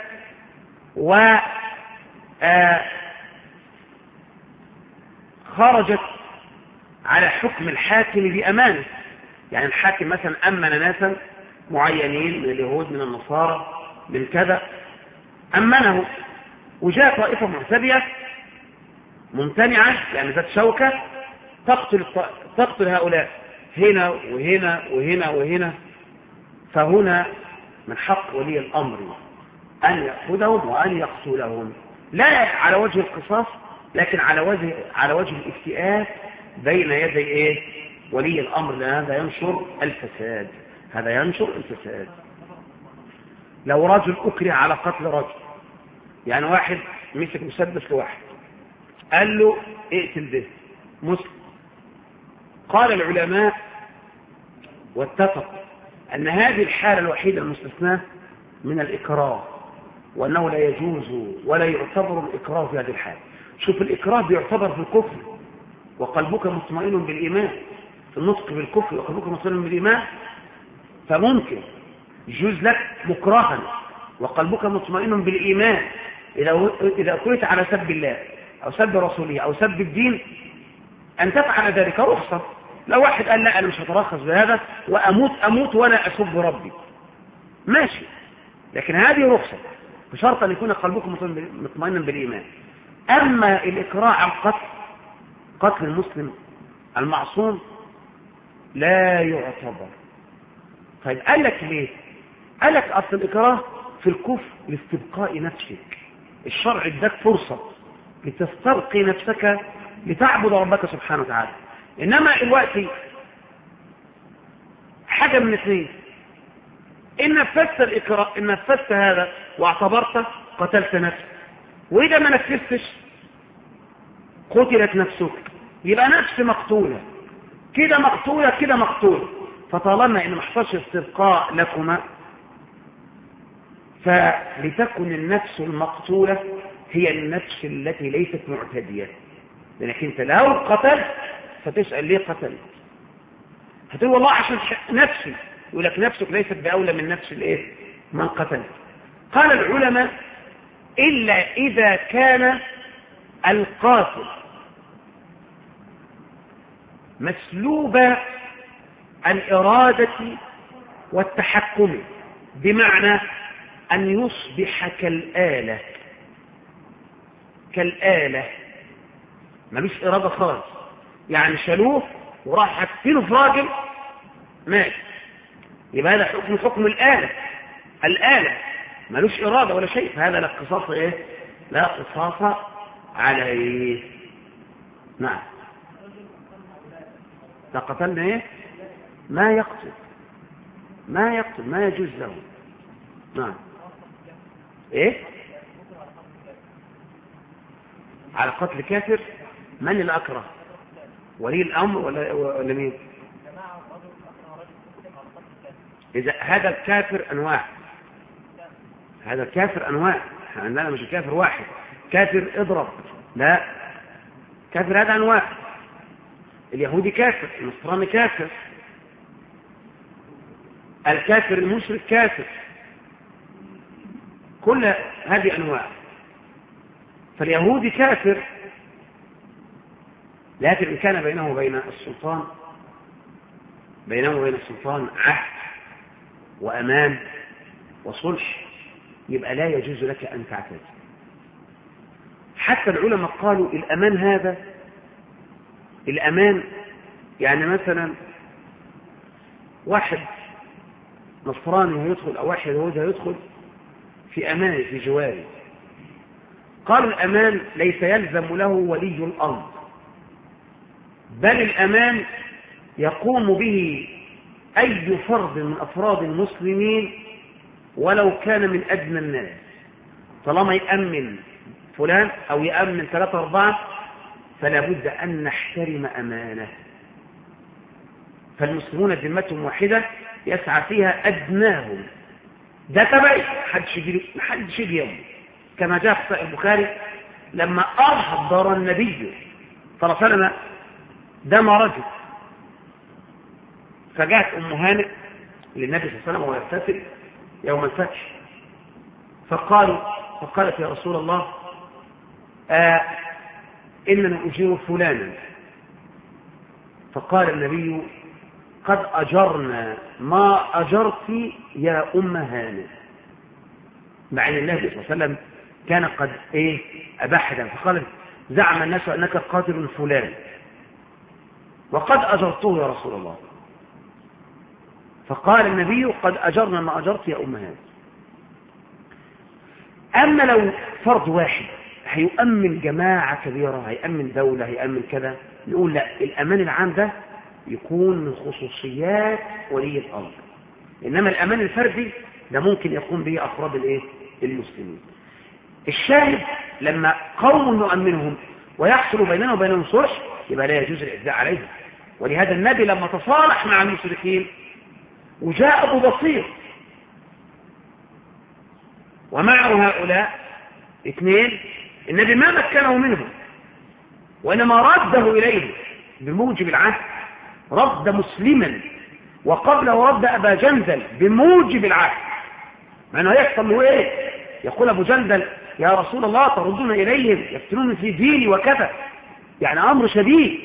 خرجت على حكم الحاكم بأمانه. يعني الحاكم مثلا أمن ناسا معينين من اليهود من النصارى من كذا، أمنه، وجاء طائفة معتدية ممتنعة يعني ذات شوكة تقتل هؤلاء هنا وهنا وهنا وهنا، فهنا من حق ولي الأمر أن يأخذهم وأن يقتلهم، لا على وجه القصاص لكن على وجه الافتئات بين يدي ولي الأمر، لأن هذا ينشر الفساد، هذا ينشر الفساد. لو رجل أكره على قتل رجل، يعني واحد مسك مسدس لواحد قال له اقتل ده مسلم، قال العلماء واتفقوا أن هذه الحالة الوحيدة المستثناة من الإكراه، وأنه لا يجوز ولا يعتبر الإكراه في هذه الحالة. شوف، الإكراه بيعتبر في الكفر وقلبك مطمئن بالإيمان، في النطق بالكفر وقلبك مطمئن بالإيمان، فممكن يجوز لك مكرها وقلبك مطمئن بالإيمان إذا أكرهت على سب الله أو سب رسوله أو سب الدين أن تفعل ذلك، رخصة. لو واحد قال لا أنا مش هترخص بهذا وأموت وأنا أسب ربي، ماشي، لكن هذه رخصة بشرط أن يكون قلبك مطمئنا بالإيمان. أما الإكراه على قتل المسلم المعصوم لا يعتبر. طيب قال لك ليه؟ قال لك أصل الإكراه في الكفر لاستبقاء نفسك، الشرع اداك فرصة لتسترقي نفسك لتعبد ربك سبحانه وتعالى. إنما الوقت حاجة من اثنين، إن نفذت هذا واعتبرته قتلت نفسك، وإذا ما نفذتش قتلت نفسك، يبقى نفس مقتولة، كده مقتولة كده مقتولة. فطالما إن ما حصلش استبقاء لكما، فلتكن النفس المقتولة هي النفس التي ليست معتدية. لأنك أنت لو قتلت فتسأل ليه قتلت، هتقول والله عشان نفسي، يقول لك نفسك ليست بأولى من نفس الايه من قتل. قال العلماء إلا إذا كان القاتل مسلوب الإرادة والتحكم، بمعنى أن يصبح كالآلة ملوش إرادة خالص، يعني شالوه وراح حكفينه في راجل مات، يبقى هذا حكم الآلة ملوش إرادة ولا شيء، فهذا لا قصاص لا قصاص عليه. نعم. فقتلنا ما يقتل ما يجوز له. نعم. على قتل كافر؟ من الأكره؟ ولي الأمر ولا مين؟ إذا هذا الكافر أنواع، عندنا مش كافر واحد، كافر اضرب، لا، كافر هذا أنواع. اليهودي كافر، النصراني كافر، الكافر المشرك كافر، كل هذه أنواع. فاليهودي كافر، لكن إن كان بينه وبين السلطان عهد وأمان وصلح، يبقى لا يجوز لك أن تعتدي. حتى العلماء قالوا الأمان يعني مثلا واحد نصراني هيدخل أو واحد يهودي هيدخل في أمان في جواره، قالوا الأمان ليس يلزم له ولي الأرض، بل الأمان يقوم به أي فرد من أفراد المسلمين ولو كان من أدنى الناس، طالما يأمن فلان أو يأمن 3 4 فلا بد أن نحترم أمانه. فالمسلمون ذمتهم واحدة يسعى فيها أدناهم، ده تبعي محدش يجي يوم، كما جاء في صحيح البخاري لما أحضر النبي صلى الله عليه وسلم دم رجل، فجاءت أم هانئ للنبي صلى الله عليه وسلم وهو يغتسل يوم الفتح، فقالت يا رسول الله إننا أجير فلانا، فقال النبي قد أجرنا ما أجرت يا أم هانئ، مع أن النبي صلى الله عليه وسلم كان قد أباح دم، فقال زعم الناس أنك قاتل فلان وقد أجرته يا رسول الله، فقال النبي قد أجرنا ما أجرت يا أم هانئ. أما لو فرد واحد هيؤمن جماعة كبيرة، هيأمن دولة، هيأمن كذا، نقول لا، الأمان العام ده يكون من خصوصيات ولي الأمر، إنما الأمان الفردي ده ممكن يقوم به أفراد المسلمين. الشاهد لما قوم نؤمنهم ويحصل بيننا وبينهم صلح يبقى لا يجوز الإعتداء عليهم. ولهذا النبي لما تصالح مع المشركين وجاء أبو بصير ومعه هؤلاء 2، النبي ما مكنه منهم وإنما رده إليه بموجب العهد، رد مسلما، وقبله رد أبا جندل بموجب العهد، مع أنه يحصل له يقول أبو جندل يا رسول الله تردون إليهم يفتنون في ديني وكذا، يعني أمر شديد.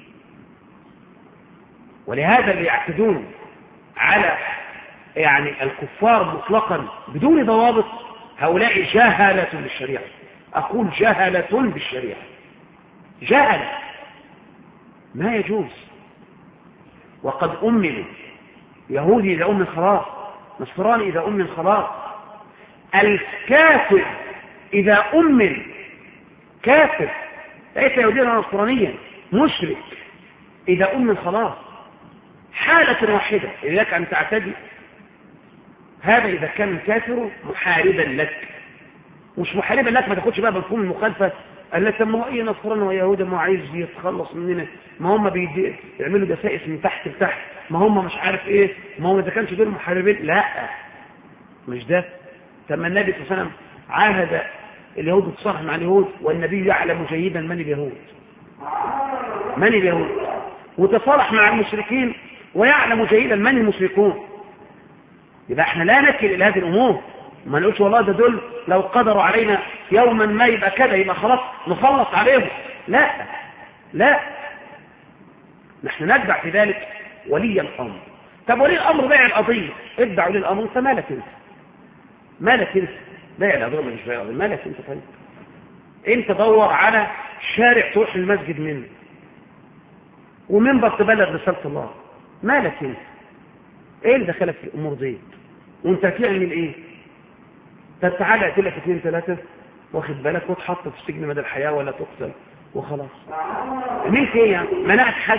ولهذا اللي يعتدون على الكفار مطلقا بدون ضوابط هؤلاء جهلة بالشريعة، أقول جهلة بالشريعة، جهلة ما يجوز. وقد أمنوا، يهودي إذا أمن خلاص، نصراني إذا أمن خلاص، الكافر إذا أمن كافر، ليس يهوديا ولا نصرانيا، مشرك. إذا أمن خلاص حالة واحدة لك أن تعتدي. هذا إذا كان الكافر محاربا لك. مش محاربا لك ما تاخدش بقى بمفهوم المخالفة التي ما هو أي نصراني ويهودا ما عايز يتخلص مننا، ما هم بيعملوا دسائس من تحت لتحت، ما هم مش عارف إيه، ما هم إذا كانش دول محاربين. لا، مش ده. ثم النبي صلى الله عليه وسلم عاهد اليهود تصالح مع اليهود، والنبي يعلم جيدا من اليهود، من اليهود، وتصالح مع المشركين ويعلم جيدا من المشركون. يبقى احنا لا نكل الى هذه الامور، ما نقولش والله ده دول لو قدروا علينا يوما ما يبقى كذا يبقى خلاص نخلص عليهم. لا لا، نحن نتبع في ذلك ولي الامر. طب ولي الامر بايع القضيه، اتبع ولي الامر. انت مالك انت؟ مالك انت؟ بايع القضيه مش بايع القضيه، مالك انت؟ طيب انت دور على شارع تروح المسجد منه ومنبر تبلغ رساله الله، مالك انت؟ ايه اللي دخلك في الامور دي؟ وانت هتعمل ايه؟ تعالى اقتلك 2 3 واخد بالك وتحط في السجن مدى الحياه ولا تقتل وخلاص. عملت ايه يعني؟ منعت حد.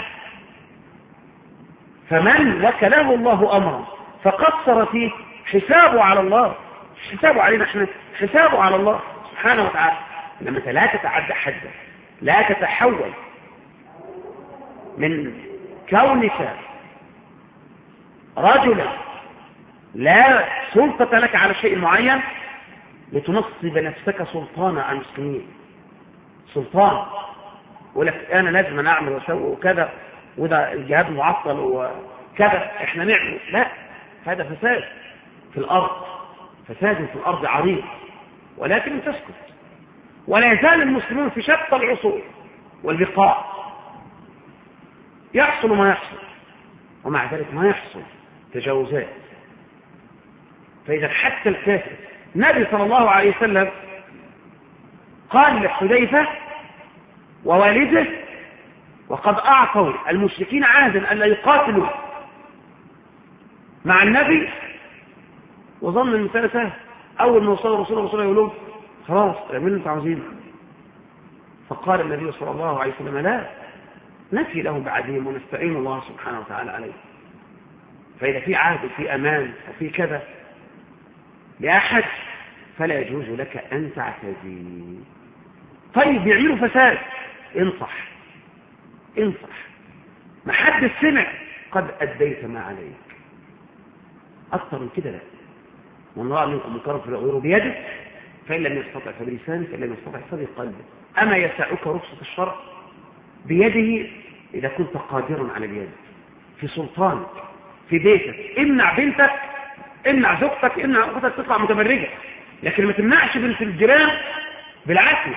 فمن وكله الله امرا فقصر فيه حسابه على الله، حسابه علينا احنا، حسابه على الله سبحانه وتعالى. لما انت لا تتعدى حدا، لا تتحول من كونك رجلا لا سلطة لك على شيء معين لتنصب نفسك سلطانا على المسلمين. سلطان ولك انا لازم انا اعمل واسوي وكذا، وده الجهاد معطل وكذا احنا نعمل. لا، هذا فساد في الارض، فساد في الارض عريض. ولكن تسكت. ولا يزال المسلمون في شتى العصور والبقاع يحصل ما يحصل، ومع ذلك ما يحصل تجاوزات. فإذا حتى الكافر، النبي صلى الله عليه وسلم قال لحذيفة ووالده وقد أعطوا المشركين عهدا أن لا يقاتلوا مع النبي، وظن المسألة سهل. أول ما وصل رسول الله يقول لهم خلاص اعملوا انتوا عاوزينه. فقال النبي صلى الله عليه وسلم لا، نفي لهم بعدهم ونستعين الله سبحانه وتعالى عليه. فإذا في عهد وفي أمان وفي كذا لأحد فلا يجوز لك أن تعتدي. طيب يعيروا فساد، انصح انصح. ما حد سمع قد أديت ما عليك. أكثر من كده لا. من رأى منكم منكرا فليغيره بيده فإن لم يستطع فبلسانه فإن لم يستطع فبقلبه. أما يسعك رخصة الشرع بيده إذا كنت قادرا على اليد، في سلطانك، في بيتك. امنع بنتك، امنع زوجتك، امنع اختك تطلع متبرجه، لكن ما تمنعش بنت الجيران بالعكس.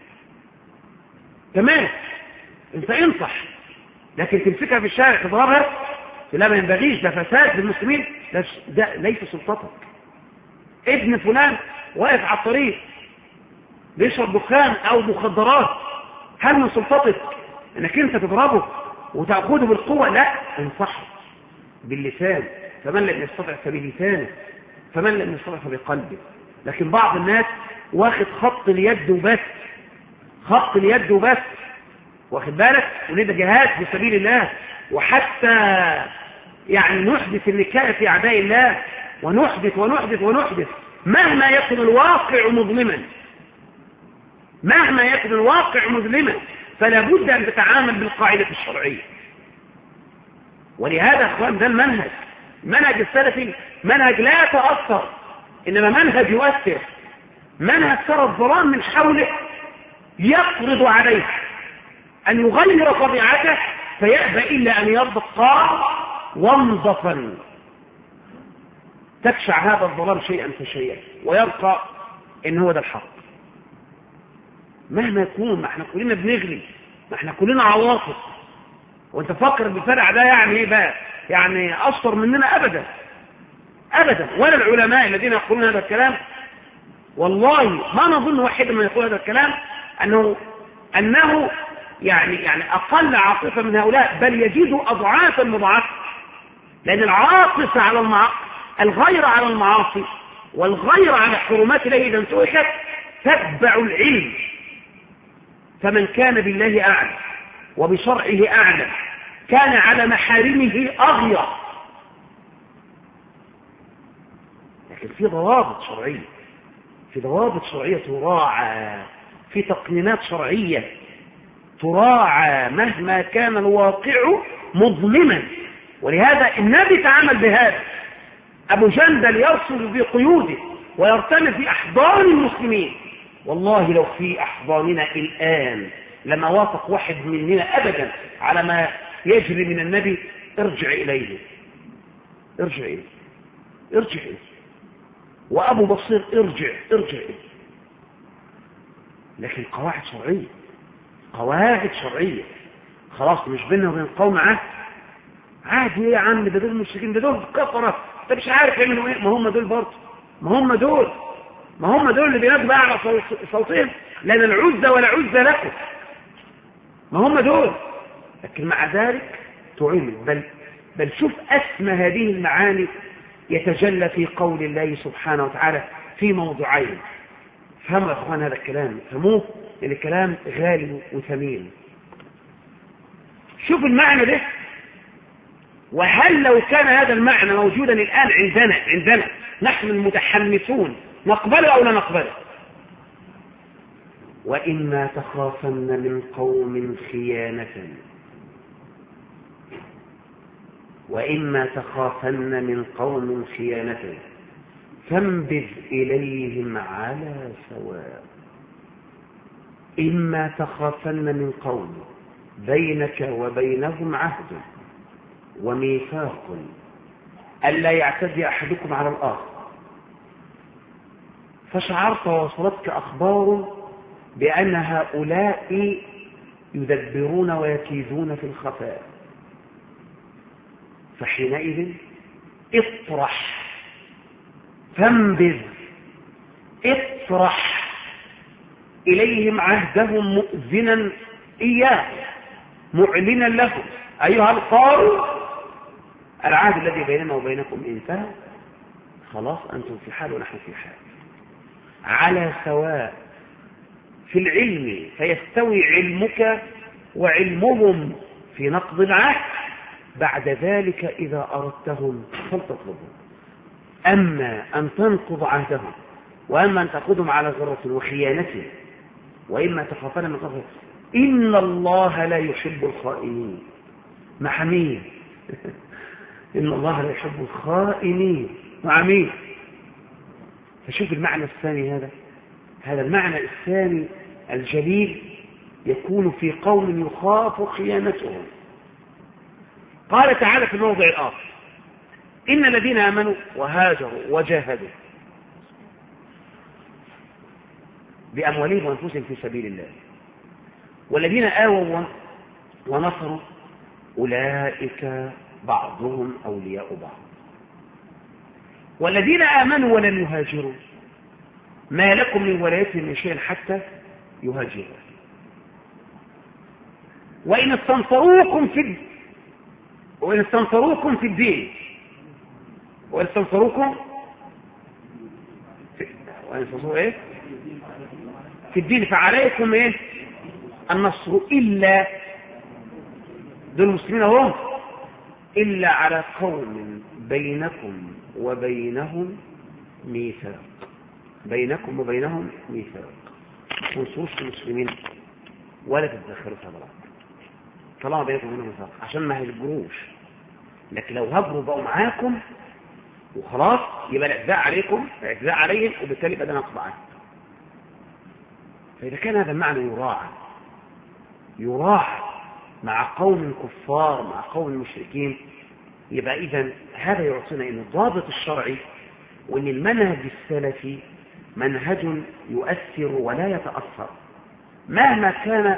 تمام، انت انصح، لكن تمسكها في الشارع تضربها لا، ما ينبغيش. ده فساد للمسلمين، ده ليس سلطتك. ابن فلان واقف على الطريق بيشرب دخان او مخدرات، هل من سلطتك انك انت تضربه وتأخذه بالقوة؟ لا، انصحه باللسان. فمن لم يستطع فبلسانه، فمن لم يستطع فبقلبه. لكن بعض الناس واخد خط اليد وبس، خط اليد وبس، واخد بالك، ولده جهاد في سبيل الله، وحتى يعني نحدث النكاية في أعداء الله، ونحدث ونحدث ونحدث مهما يكن الواقع مظلما، مهما يكن الواقع مظلما، فلا بد أن تتعامل بالقاعدة الشرعية. ولهذا أخوان ده المنهج، منهج السلفي منهج لا يتأثر، إنما منهج يؤثر، منهج ترى الظلام من حوله يفرض عليه أن يغير طبيعته فيأبى إلا أن يبقى وانضفا. تكشع هذا الظلام شيئا فشيئا ويبقى إن هو ده الحق مهما يكون. ما احنا كلنا بنغلي، ما احنا كلنا عواطف. وانت فكر بالفرع ده يعني ايه بقى؟ يعني أصفر مننا أبدا أبدا. ولا العلماء الذين يقولون هذا الكلام، والله ما نظن واحد من يقول هذا الكلام أنه يعني أقل عاطفة من هؤلاء، بل يجد أضعافا مضاعفة. لأن العاطفة على الغير على المعاصي والغير على حرمات الله إذا انتهكت تتبع العلم، فمن كان بالله أعلم وبشرعه أعلم كان على محارمه أغير. لكن في ضوابط شرعية، في ضوابط شرعية تراعى، في تقنينات شرعية تراعى مهما كان الواقع مظلما. ولهذا النبي تعامل بهذا. أبو جندل يرسل بقيوده ويرتمي في أحضان المسلمين. والله لو في أحضاننا الآن لما وافق واحد مننا أبدا على ما يجري من النبي، ارجع إليه، ارجع إليه، ارجع إليه. وأبو بصير ارجع إليه. لكن قواعد شرعية، قواعد شرعية. خلاص مش بيننا وبين القوم عادي ايه يا عم، ده دول المشركين، ده دول كفرة، انت مش عارف يعملوا ايه. ما هم دول برضه، ما هم دول اللي بينادوا بقى على صوتين لنا العزة ولا عزة لكم، ما هم دول. لكن مع ذلك تعين. بل شوف أسمى هذه المعاني يتجلى في قول الله سبحانه وتعالى في موضوعين. فهموا يا اخوان هذا الكلام، فهموه، لأن الكلام غالي وثمين. شوف المعنى ده. وهل لو كان هذا المعنى موجودا الآن عندنا نحن المتحمسون نقبله أو لا نقبله؟ وإما تخافن من قوم خيانة، وإما تخافن من قوم خيانة فانبذ إليهم على سواء. إما تخافن من قوم بينك وبينهم عهد وميثاق ألا يعتدي أحدكم على الآخر، فشعرت ووصلتك أخبار بأن هؤلاء يدبرون ويكيدون في الخفاء، فحينئذ اطرح، فانبذ، اطرح إليهم عهدهم مؤذنا إياه، معلنا لهم أيها القوم العهد الذي بيننا وبينكم انتهى، خلاص أنتم في حال ونحن في حال، على سواء في العلم، فيستوي علمك وعلمهم في نقض العهد. بعد ذلك إذا أردتهم فلتطلبهم. أما أن تنقض عهدهم، وأما أن تأخذهم على غرة وخيانة، وإما تخافن من قبل، إن الله لا يحب الخائنين. مع مين؟ إن الله لا يحب الخائنين. مع مين؟ فشوف المعنى الثاني، هذا المعنى الثاني الجليل يكون في قوم يخاف خيانتهم. قال تعالى في الموضع الآخر: إن الذين آمنوا وهاجروا وجاهدوا بأموالهم وأنفسهم في سبيل الله والذين آووا ونصروا أولئك بعضهم أولياء بعض. والذين آمنوا ولم يهاجروا ما لكم من ولايتهم من شيء حتى يهاجروا. وإن استنصروكم في الدين، وإن استنصروكم في الدين فعليكم ايه النصر، إلا دول المسلمين هم، إلا على قوم بينكم وبينهم ميثاق، بينكم وبينهم ميثاق. تنصروش المسلمين ولا تتدخلوا في هذا، طالما بينكم وبينهم ميثاق، عشان ما هيجبروش. لكن لو هجروا بقوا معاكم وخلاص يبقى الاعتداء عليكم، الاعتداء عليهم، وبالتالي بدنا نقض عنه. فإذا كان هذا المعنى يراعى مع قوم كفار، مع قوم مشركين، يبقى إذن هذا يعطينا إن الضابط الشرعي، وإن المنهج السلفي منهج يؤثر ولا يتأثر مهما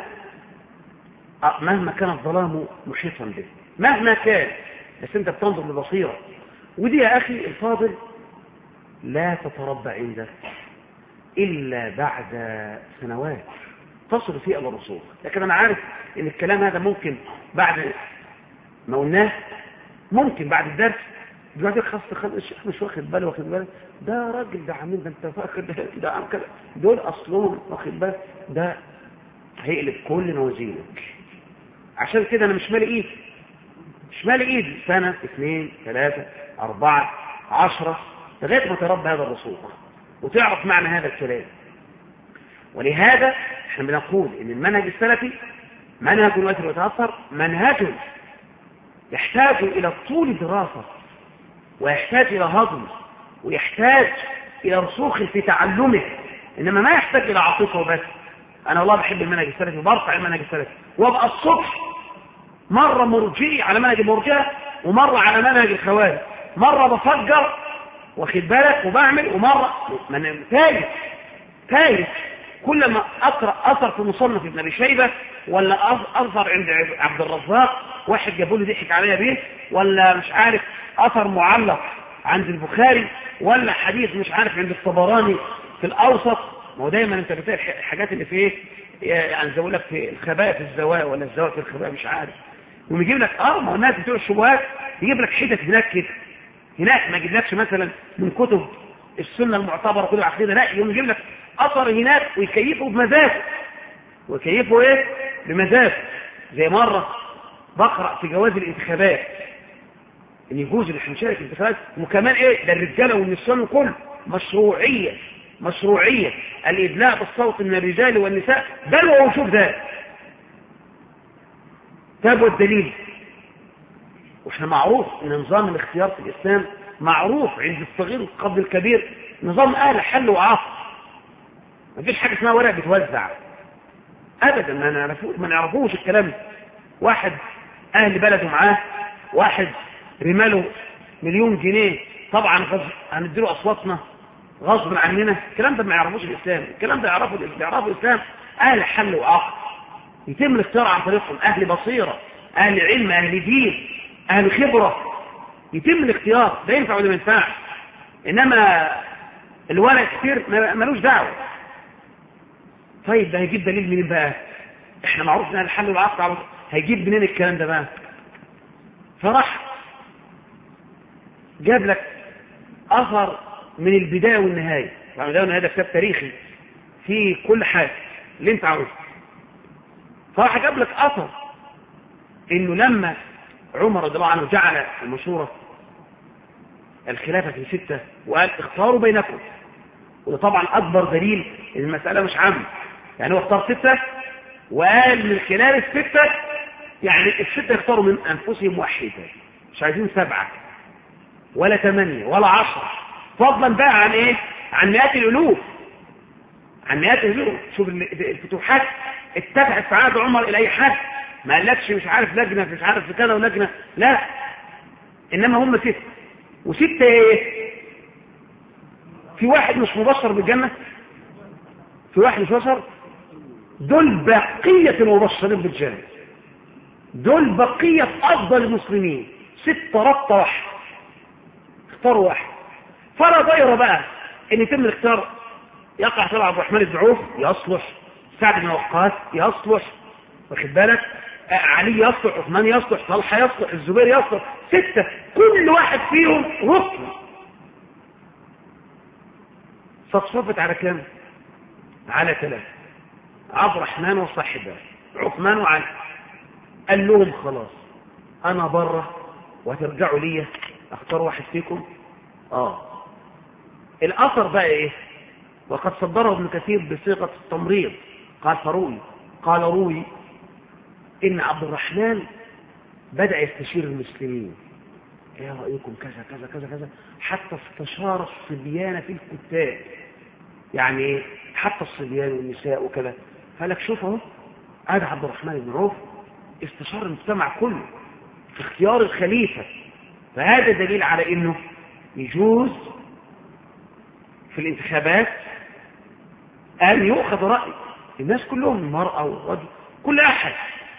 كان الظلام محيطا به، مهما كان، بس أنت بتنظر ببصيرة. ودي يا أخي الفاضل لا تتربى عندك إلا بعد سنوات تصل فيها إلى الرسول. لكن أنا عارف إن الكلام هذا ممكن بعد ما قلناه، ممكن بعد الدرس دلوقتي الشيخ مش واخد باله، ده راجل، ده عميل، ده انت فاكر، ده عم كذا، دول أصلهم واخد باله، ده هيقلب كل موازينك. عشان كده انا مش مالي ايدي سنة 2 3 4 10 لغاية ما تربى هذا الرسول وتعرف معنى هذا الكلام. ولهذا احنا بنقول ان المنهج السلفي منهج يؤثر ويتأثر، منهج يحتاج الى طول دراسة ويحتاج الى هضم ويحتاج الى رسوخ في تعلمه، انما ما يحتاج الى عاطفه وبس. انا والله بحب المنهج السلفي وبرفع المنهج السلفي وابقى الصبح مره مرجئي على منهج المرجئه ومره على منهج الخوارج، مره بفجر واخد بالك وبعمل، ومره من ثالث كل ما اقرا اثر في مصنف ابن ابي شيبه ولا اثر عند عبد الرزاق واحد جابوا لي ضحك عليا بيه، ولا مش عارف اثر معلق عند البخاري، ولا حديث مش عارف عند الطبراني في الاوسط. ما هو دايما انت بتلاقي الحاجات اللي في ايه يعني زي اقول لك في الخباء في الزواء ولا الزواء في الخباء مش عارف، ويجيب لك ما هو الناس بتوع الشبهات يجيب لك حتت هناك كده هناك، ما يجيبلكش مثلا من كتب السنه المعتبره كتب عقيده، لا يقوم يجيب لك اثر هناك ويكيفه بمزاجه ويكيفه ايه بمزاجه. زي مره بقرا في جواز الانتخابات ان يجوز اللي هنشارك في الانتخابات، وكمان ايه ده الرجاله والنسوان وكل مشروعيه الادلاء بالصوت من الرجال والنساء، بل ووجوب ذلك. تابوا الدليل. واحنا معروف ان نظام الاختيار في الاسلام معروف عند الصغير قبل الكبير نظام اهل حل وعقد، ما فيش حاجه اسمها ورق بتوزع ابدا، ما نعرفوش الكلام ده. واحد اهل بلده معاه واحد رماله مليون جنيه، طبعا هنديله اصواتنا غصب عننا، الكلام ده ما يعرفوش الاسلام. الكلام ده يعرفوا الاسلام اهل حل وعقد، يتم الاختيار عن طريقهم، اهل بصيره اهل علم اهل دين اهل خبره، يتم الاختيار. ده ينفع ولا ما ينفعش؟ انما الورق كتير ملوش دعوه. طيب ده هيجيب دليل منين بقى؟ احنا معروف ان الحل والعقد، هيجيب منين الكلام ده بقى؟ فراح جاب لك اثر من البدايه والنهايه. طبعا البدايه والنهايه ده كتاب تاريخي في كل حاجه اللي انت عاوزه. فراح جاب لك اثر انه لما عمر رضي الله عنه جعل المشوره الخلافه في 6 وقال اختاروا بينكم، وده طبعا اكبر دليل ان المساله مش عامه، يعني هو اختار 6 وقال من خلال ال6 يعني ال6 يختاروا من انفسهم واحدا، مش عايزين 7 ولا 8 ولا 10، فضلا بقى عن ايه؟ عن مئات الالوف، شوف الفتوحات اتبعت في عهد عمر الى اي حد، ما قالكش مش عارف لجنه مش عارف في كذا ولجنه، لا، انما هم 6 و6 ايه؟ في واحد مش مبشر بالجنه، في واحد مش مبشر، دول بقيه المبشرين بالجنه، دول بقيه افضل المسلمين، 6 ربطه واحد، اختاروا واحد. فلا ضير بقى ان يتم الاختيار، يقع طلع عبد الرحمن بن عوف يصلح، سعد بن وقاص يصلح، واخد بالك، علي يصلح، عثمان يصلح، طلحه يصلح، الزبير يصلح، 6 كل واحد فيهم ركن. صفصفت على كام؟ على 3، عبد الرحمن وصاحبه عثمان وعلي. قال لهم خلاص انا بره وهترجعوا لي اختار واحد فيكم. الاثر بقى ايه؟ وقد صدره ابن كثير بصيغه التمريض، قال روي ان عبد الرحمن بدأ يستشير المسلمين، ايه رأيكم كذا كذا كذا كذا، حتى استشار الصبيان في الكتاب، يعني ايه؟ حتى الصبيان والنساء وكذا. فلك شوف اهو، هذا عبد الرحمن بن عوف استشار المجتمع كله في اختيار الخليفة. فهذا دليل على انه يجوز في الانتخابات ان يؤخذ رأي الناس كلهم، المرأة والرجل كل احد.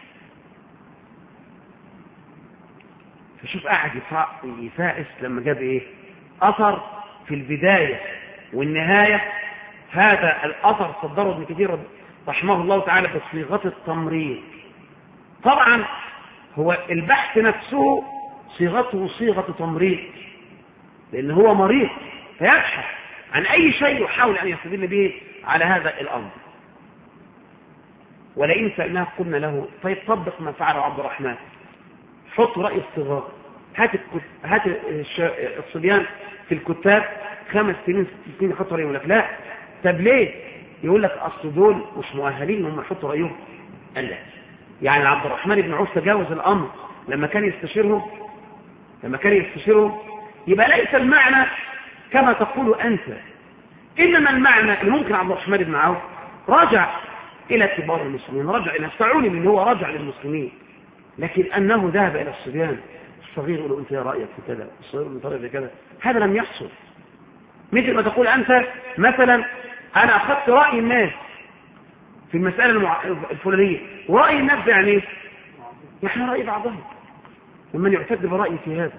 فشوف قاعد يفائس لما جاب ايه؟ اثر في البداية والنهاية. هذا الاثر صدره ابن كثير رحمه الله تعالى بصيغة التمريض. طبعا هو البحث نفسه صيغته صيغة تمريض، لان هو مريض فيبحث عن اي شيء يحاول ان يستدل به على هذا الامر. ولئن سألناه قلنا له طيب طبق ما فعله عبد الرحمن، حط رأي الصغار، هات الصبيان في الكتاب 5 سنين 6 سنين يحطوا رأيهم. لك لا، طب ليه؟ يقول لك أصل دول مش مؤهلين هم يحطوا رأيهم. قال لا، يعني عبد الرحمن بن عوف تجاوز الأمر لما كان يستشيرهم، يبقى ليس المعنى كما تقول أنت، إنما المعنى اللي ممكن عبد الرحمن بن عوف رجع إلى كبار المسلمين، رجع إلى استعوني من هو رجع للمسلمين، لكن أنه ذهب إلى الصبيان، الصغير يقول أنت يا رأيك في كذا، الصغير يقول أنت رأيك في كذا، هذا لم يحصل. مثل ما تقول أنت مثلا أنا أخذت رأي الناس في المسألة الفلانية، ورأي الناس يعني إيه؟ يعني رأي بعضهم، ومن يعتد برأي في هذا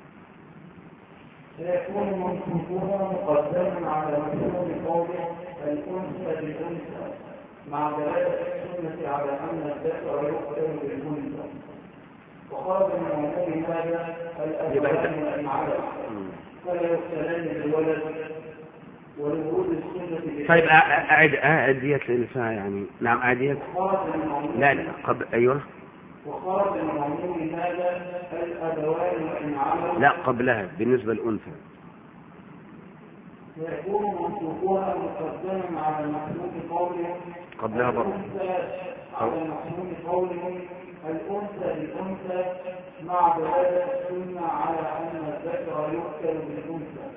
سيكون منصوبها مقدما على مفهوم قوله الأنثى بالأنثى مع دلالة السنة على أن الذكر يقتل بالأنثى، وخرج من عموم هذا الأبوان والمعلم فلا يقتلان بالولد ولورود السنة. طيب أعد ديت للفاء يعني نعم أعديت لا قبل أيوه. وخرج من عموم هذا الأبوان والمعلم لا قبلها بالنسبة للأنثى يكون منصوبها مقدما على مفهوم قوله قبلها برضه على مفهوم قوله الأنثى بالأنثى مع دلالة السنة على أن الذكر يؤكل بالأنثى.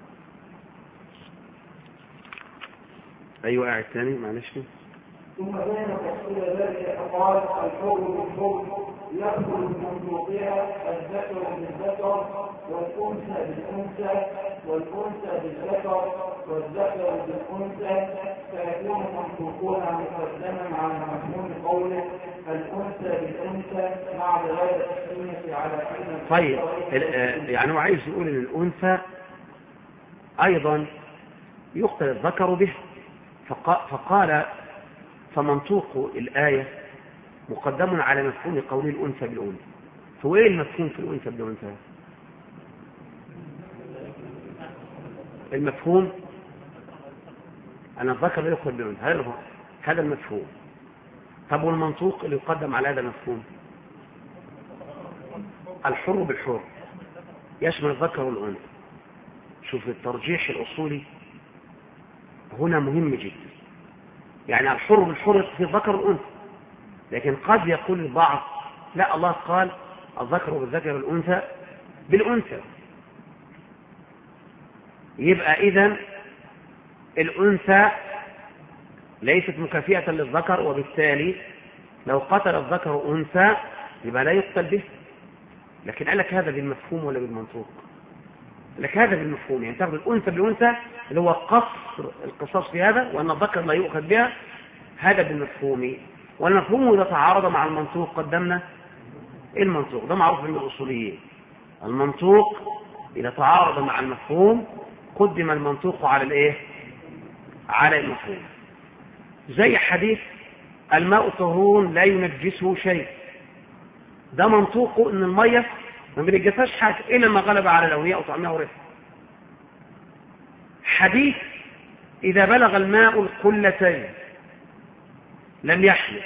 أيوة قاعد ثاني معلش. ثم بين تفصيل ذلك فقال الحر بالحر يخرج من موقعها الذكر بالذكر والأنثى بالأنثى والأنثى بالذكر والذكر بالأنثى، فيكون منطوقها مقدما على مفهوم قوله الأنثى بالأنثى مع دلالة السنة على أن. طيب يعني هو عايز يقول ان الأنثى أيضا يقتل الذكر به، فقال فمنطوق الآية مقدم على مفهوم قول الأنثى بالأنثى. هو ايه المفهوم في الأنثى بالأنثى؟ المفهوم أن الذكر لا يقتل بالأنثى، هذا المفهوم. طب والمنطوق اللي يقدم على هذا المفهوم؟ الحر بالحر يشمل الذكر والأنثى. شوف الترجيح الأصولي هنا مهم جدا، يعني الحر بالحر في الذكر والأنثى، لكن قد يقول البعض لا الله قال الذكر بالذكر والأنثى بالأنثى، يبقى إذن الأنثى ليست مكافئة للذكر، وبالتالي لو قتل الذكر أنثى يبقى لا يقتل به. لكن قال لك هذا بالمفهوم ولا بالمنطوق؟ لك هذا بالمفهوم، يعني تاخذ الأنثى بالأنثى اللي هو قصر القصاص في هذا وأن الذكر لا يؤخذ بها، هذا بالمفهوم. والمفهوم إذا تعارض مع المنطوق قدمنا المنطوق، ده معروف عند الأصوليين. المنطوق إذا تعارض مع المفهوم قدم المنطوق على الإيه؟ على المفهوم. زي حديث الماء طهور لا ينجسه شيء، ده منطوقه إن المية ما بنجسهاش حاجة إلا ما غلب على لونها أو طعمها وريحها. حديث إذا بلغ الماء القلتين لم يحمل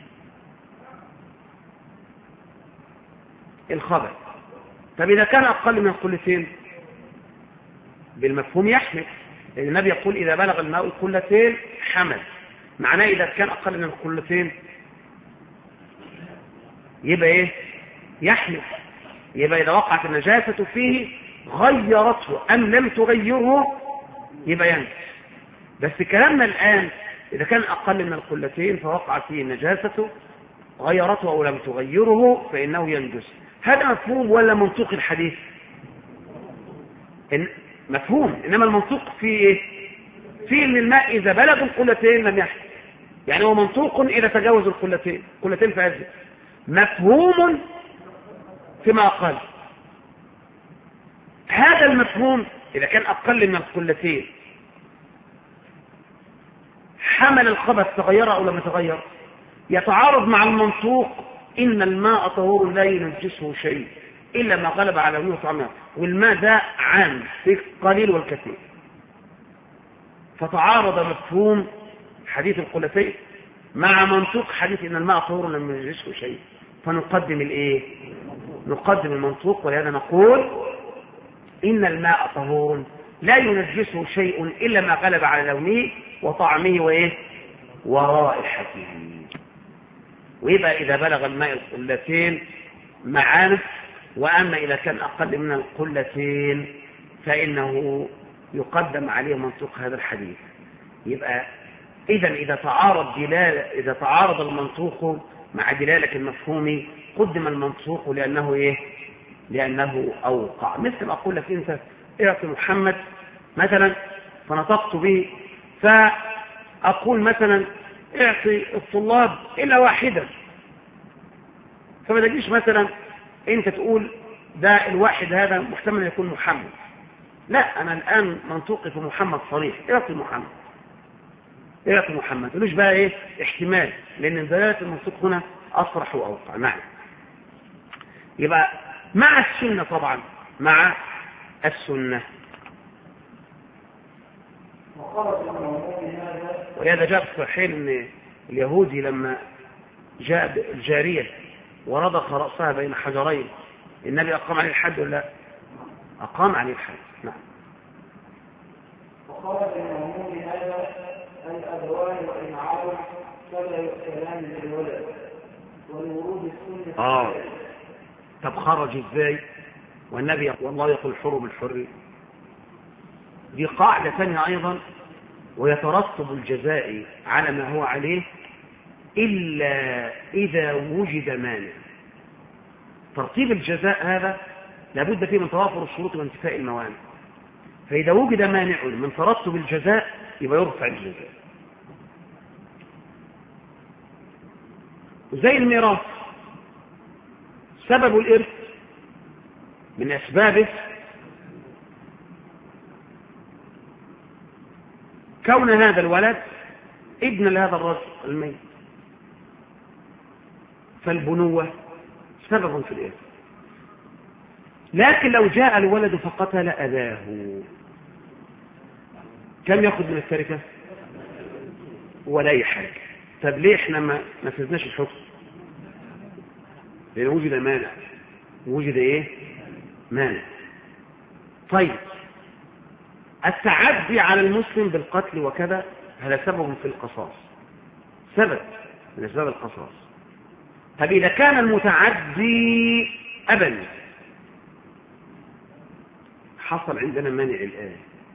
الخبر. طب إذا كان أقل من القلتين بالمفهوم يحمل، لأن النبي يقول إذا بلغ الماء القلتين حمل، معناه إذا كان أقل من القلتين يبقى إيه؟ يحمل. يبقى إذا وقعت النجاسة فيه غيرته أم لم تغيره يبقى ينجس. بس كلامنا الآن إذا كان أقل من القلتين فوقع فيه النجاسة غيرته أو لم تغيره فإنه ينجس. هذا مفهوم ولا منطوق الحديث؟ مفهوم. إنما المنطوق فيه إيه؟ فيه إن الماء إذا بلغ القلتين لم يحمل، يعني هو منطوق إذا تجاوز القلتين فأزل، مفهوم فيما أقل. هذا المفهوم إذا كان أقل من القلتين حمل الخبث تغير أو لم يتغير، يتعارض مع المنطوق إن الماء طهور لا ينجسه شيء إلا ما غلب على لونه وطعمه، والماء ده عام في القليل والكثير. فتعارض مفهوم حديث القلتين مع منطوق حديث إن الماء طهور لم ينجسه شيء، فنقدم الإيه؟ نقدم المنطوق، ولهذا نقول إن الماء طهور لا ينجسه شيء إلا ما غلب على لونه وطعمه وإيه؟ ورائحته. ويبقى إذا بلغ الماء القلتين معانه، وأما إذا كان أقل من القلتين فإنه يقدم عليه منطوق هذا الحديث. يبقى إذا تعارض المنطوق مع دلالة المفهوم قدم المنطوق لأنه إيه؟ لأنه أوقع. مثل ما أقول لك أنت اعطي محمد مثلا فنطقت به، فأقول مثلا اعطي الطلاب إلا واحدا، فما تجيش مثلا أنت تقول ده الواحد هذا محتمل يكون محمد. لا، أنا الآن منطوقي في محمد صريح، اعطي محمد، اعطي محمد، ملوش بقى إيه احتمال، لأن دلالة المنطوق هنا أصرح وأوقع. نعم. يبقى مع السنة طبعا، مع السنة. ولهذا جاء في الصحيح ان اليهودي لما جاء الجارية ورضخ رأسها بين حجرين، النبي أقام عليه الحد ولا أقام عليه الحد؟ نعم. وخرج من عموم هذا الأدوان والإنعام فلا يؤكلان للولد والورود السنة. طب خرج ازاي والنبي والله يقول الحر بالحر؟ دي قاعدة ثانية أيضا، ويترتب الجزاء على ما هو عليه إلا إذا وجد مانع. ترتيب الجزاء هذا لابد فيه من توافر الشروط وانتفاء الموانع، فإذا وجد مانع من ترتب الجزاء يبقى يرفع الجزاء. وزي الميراث، سبب الإرث من أسبابه كون هذا الولد ابن لهذا الرجل الميت، فالبنوة سبب في الإرث. لكن لو جاء الولد فقتل أباه كم يأخذ من التركة؟ ولا أي حاجة. طب ليه احنا ما نفذناش الحكم؟ لأن وجد مانع. وجد ايه؟ مانع. طيب التعدي على المسلم بالقتل وكذا هذا سبب في القصاص، سبب من أسباب القصاص. طب إذا كان المتعدي أبا، حصل عندنا مانع الآن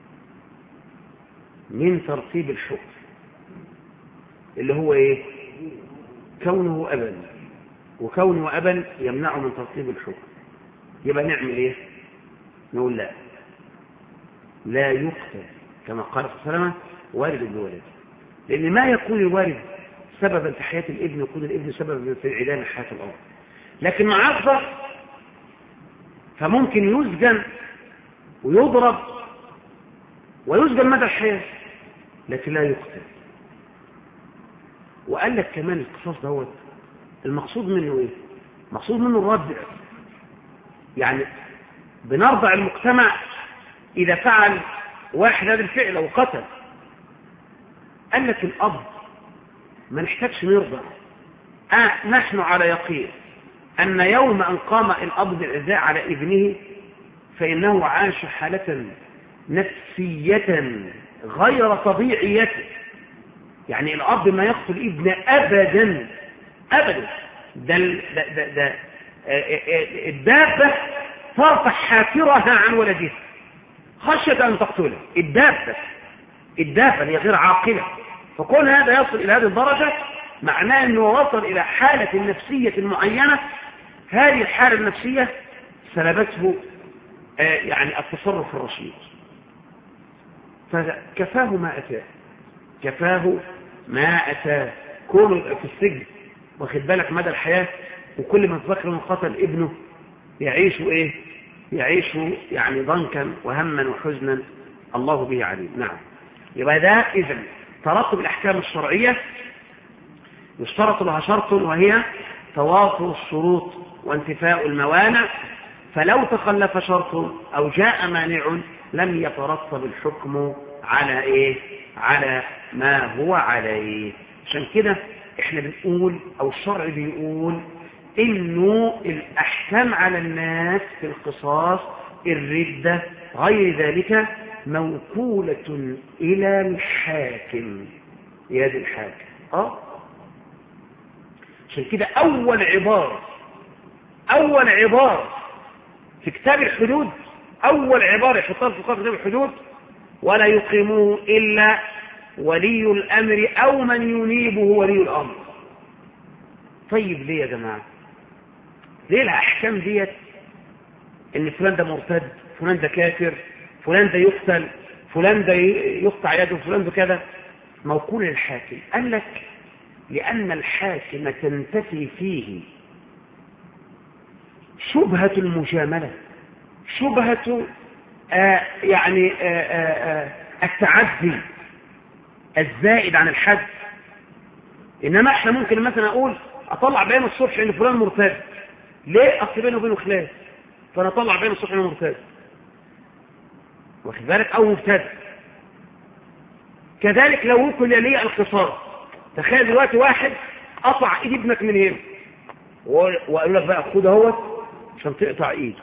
من ترتيب الحكم اللي هو ايه؟ كونه أبا، وكونه أبا يمنعه من ترتيب الحكم. يبقى نعمل ايه؟ نقول لا يقتل كما قال صلى الله عليه وسلم والد بولد، لأن ما يكون الوالد سببا في حياة الابن يكون الابن سببا في انعدام حياة الأب. لكن مع الضغط فممكن يسجن ويضرب ويسجن مدى الحياة لكن لا يقتل. وقال لك كمان القصاص دوت المقصود منه ايه؟ مقصود منه الردع، يعني بنرضع المجتمع إذا فعل واحد هذا الفعل وقتل. قال لك الأب ما نحتاجش نرضع، نحن على يقين أن يوم أن قام الأب بالإعزاء على ابنه فإنه عاش حالة نفسية غير طبيعية. يعني الأب ما يقتل ابنه أبدا أبدا. ده الدابة ترفع حافرها عن ولدها خشية أن تقتله. الدابة هي غير عاقلة، فكون هذا يصل إلى هذه الدرجة معناه أنه وصل إلى حالة نفسية معينة، هذه الحالة النفسية سلبته يعني التصرف الرشيد، فكفاه ما أتاه، كفاه ما أتاه. كونه في السجن واخد بالك مدى الحياة، وكل من تذكر من قتل ابنه يعيش ايه؟ يعيش يعني ضنكا وهما وحزنا الله به عليم. نعم. يبقى ده إذن ترتب الأحكام الشرعية يشترط لها شرط، وهي توافر الشروط وانتفاء الموانع، فلو تخلف شرط أو جاء مانع لم يترتب الحكم على إيه؟ على ما هو عليه. عشان كده احنا بنقول او الشرع بيقول انه الاحكام على الناس في القصاص الردة غير ذلك موكولة الى الحاكم، يد الحاكم. عشان كده اول عبارة في كتاب الحدود، اول عبارة يحطها في كتاب الحدود: ولا يقيموه الا ولي الامر او من ينيبه ولي الامر. طيب ليه يا جماعة؟ ليه الاحكام ديت ان فلان ده مرتد، فلان ده كافر، فلان ده يقتل، فلان ده يقطع يده، فلان ده كذا، موكول للحاكم؟ قال لك لان الحاكم تنتفي فيه شبهة المجاملة، شبهة التعدي الزائد عن الحد. انما احنا ممكن مثلا اقول اطلع بيان الصبح ان فلان مرتد، ليه؟ اصل بينه وبينه خلاف، فانا اطلع بيان الصبح انه مرتد، واخد بالك، او مبتدع. كذلك لو وكل لي القصاص، تخيل دلوقتي واحد قطع ايد ابنك من هنا وقال لك بقى خد اهوت عشان تقطع ايده،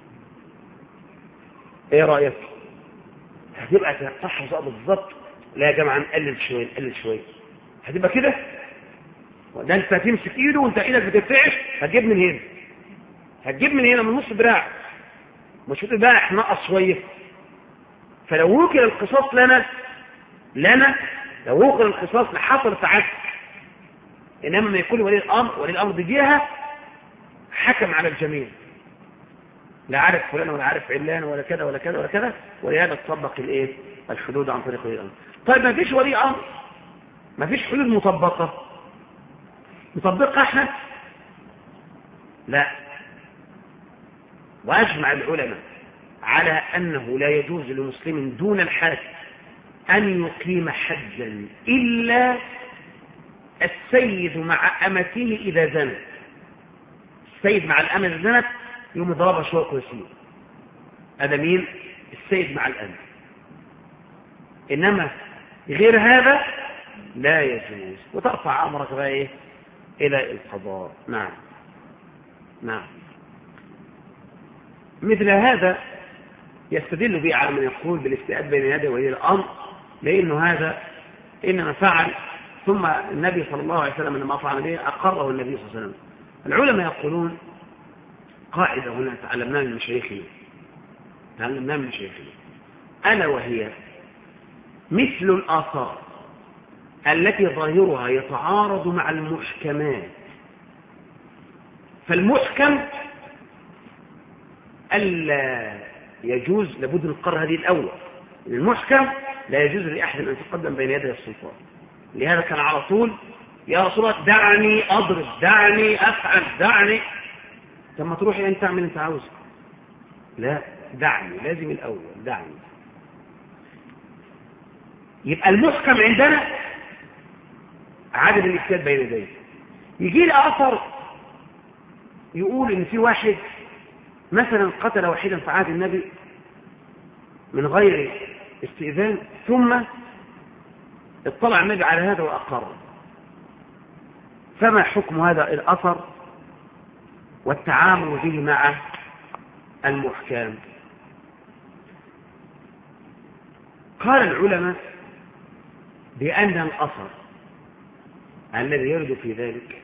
ايه رايك؟ هتبقى تقطعها بالظبط؟ لا يا جماعه نقلل شويه، هتبقى كده؟ ده انت هتمسك ايده وانت ايدك بترتعش، هتجيب من هنا من نص دراع، مش هتقول بقى احنا نقص شويه. فلو وكل القصاص لنا لو وكل القصاص لحصل تعدي. انما ما يكون ولي الامر بجهه حكم على الجميع، لا عارف فلان ولا عارف علان ولا كذا ولا كذا ولا كذا، ولهذا تطبق الحدود عن طريق ولي الامر. طيب ما فيش ولي امر، ما فيش حدود نطبقها احنا؟ لا. واجمع العلماء على انه لا يجوز لمسلم دون الحاكم ان يقيم حدا الا السيد مع امته اذا زنت. السيد مع الامه اذا زنت يوم ضربها شويه كويسين، هذا مين؟ السيد مع الامه. انما غير هذا لا يجوز، وترفع امرك بقى ايه الى القضاء. نعم. مثل هذا يستدل به على من يقول بالاستئذان بين يدي ولي الامر، لانه هذا انما فعل، ثم النبي صلى الله عليه وسلم لما فعل به اقره النبي صلى الله عليه وسلم. العلماء يقولون قاعده هنا تعلمناها من مشايخنا، الا وهي مثل الاثار التي ظاهرها يتعارض مع المحكمات. فالمحكم ألا يجوز، لابد نقرر هذه الأول، المحكم لا يجوز لأحد أن يتقدم بين يدي السلطان. لهذا كان على طول يا رسول الله دعني أضرب، دعني أفعل، دعني. لما تروحي أنت تعمل أنت عاوزه، لا، دعني، لازم الأول دعني. يبقى المحكم عندنا عدم الاجتهاد بين يديه. يجي لي أثر يقول إن في واحد مثلا قتل واحدا في عهد النبي من غير استئذان، ثم اطلع النبي على هذا وأقر. فما حكم هذا الأثر والتعامل به مع المحكم؟ قال العلماء بأن الأثر الذي يرد في ذلك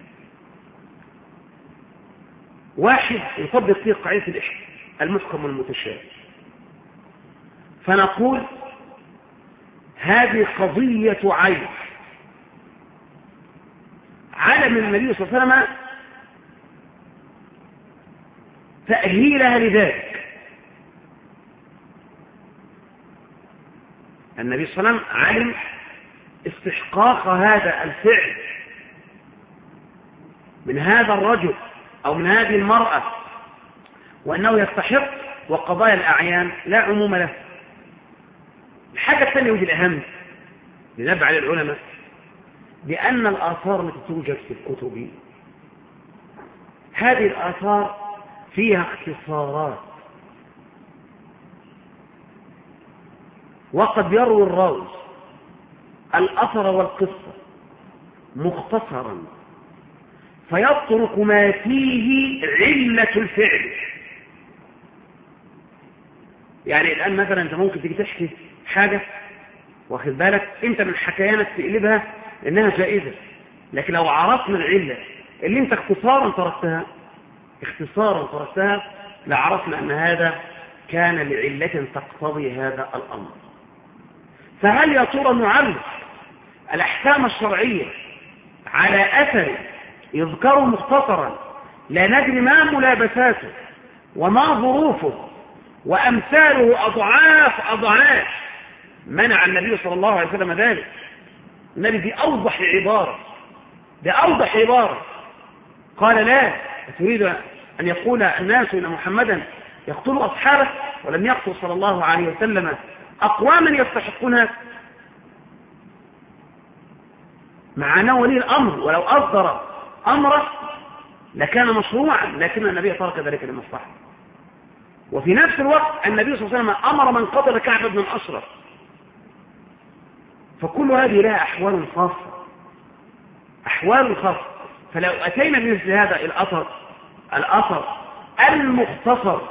واحد يطبق فيه قاعدة المحكم والمتشابه، فنقول هذه قضية عين علم النبي صلى الله عليه وسلم تأهيلها لذلك. النبي صلى الله عليه وسلم علم استحقاق هذا الفعل من هذا الرجل أو من هذه المرأة، وأنه يستحق، وقضايا الأعيان لا عموم له. الحاجة الثانية ودي الأهم لنبع على العلماء، بأن الآثار التي توجد في الكتب هذه الآثار فيها اختصارات، وقد يروي الراوي الأثر والقصة مختصرا فيترك ما فيه علة الفعل. يعني الآن مثلا أنت ممكن تيجي تحكي حاجة واخد بالك أنت من حكيانك تقلبها إنها جائزة، لكن لو عرفنا العلة اللي أنت اختصارا تركتها لعرفنا أن هذا كان لعلة تقتضي هذا الأمر. فهل يا ترى نعرف الأحكام الشرعية على أثر يذكر مختصرا لا ندري ما ملابساته وما ظروفه وأمثاله أضعاف منع النبي صلى الله عليه وسلم ذلك؟ النبي دي أوضح عبارة قال لا تريد أن يقول الناس إن محمدا يقتل أصحابه ولم يقتل صلى الله عليه وسلم أقواما يستحقونها؟ مع أنه ولي الأمر ولو أصدر أمره لكان مشروعا، لكن النبي ترك ذلك لمصلحة. وفي نفس الوقت النبي صلى الله عليه وسلم أمر من قتل كعب بن الأشرف. فكل هذه لها أحوال خاصة. فلو أتينا بمثل هذا الأثر المختصر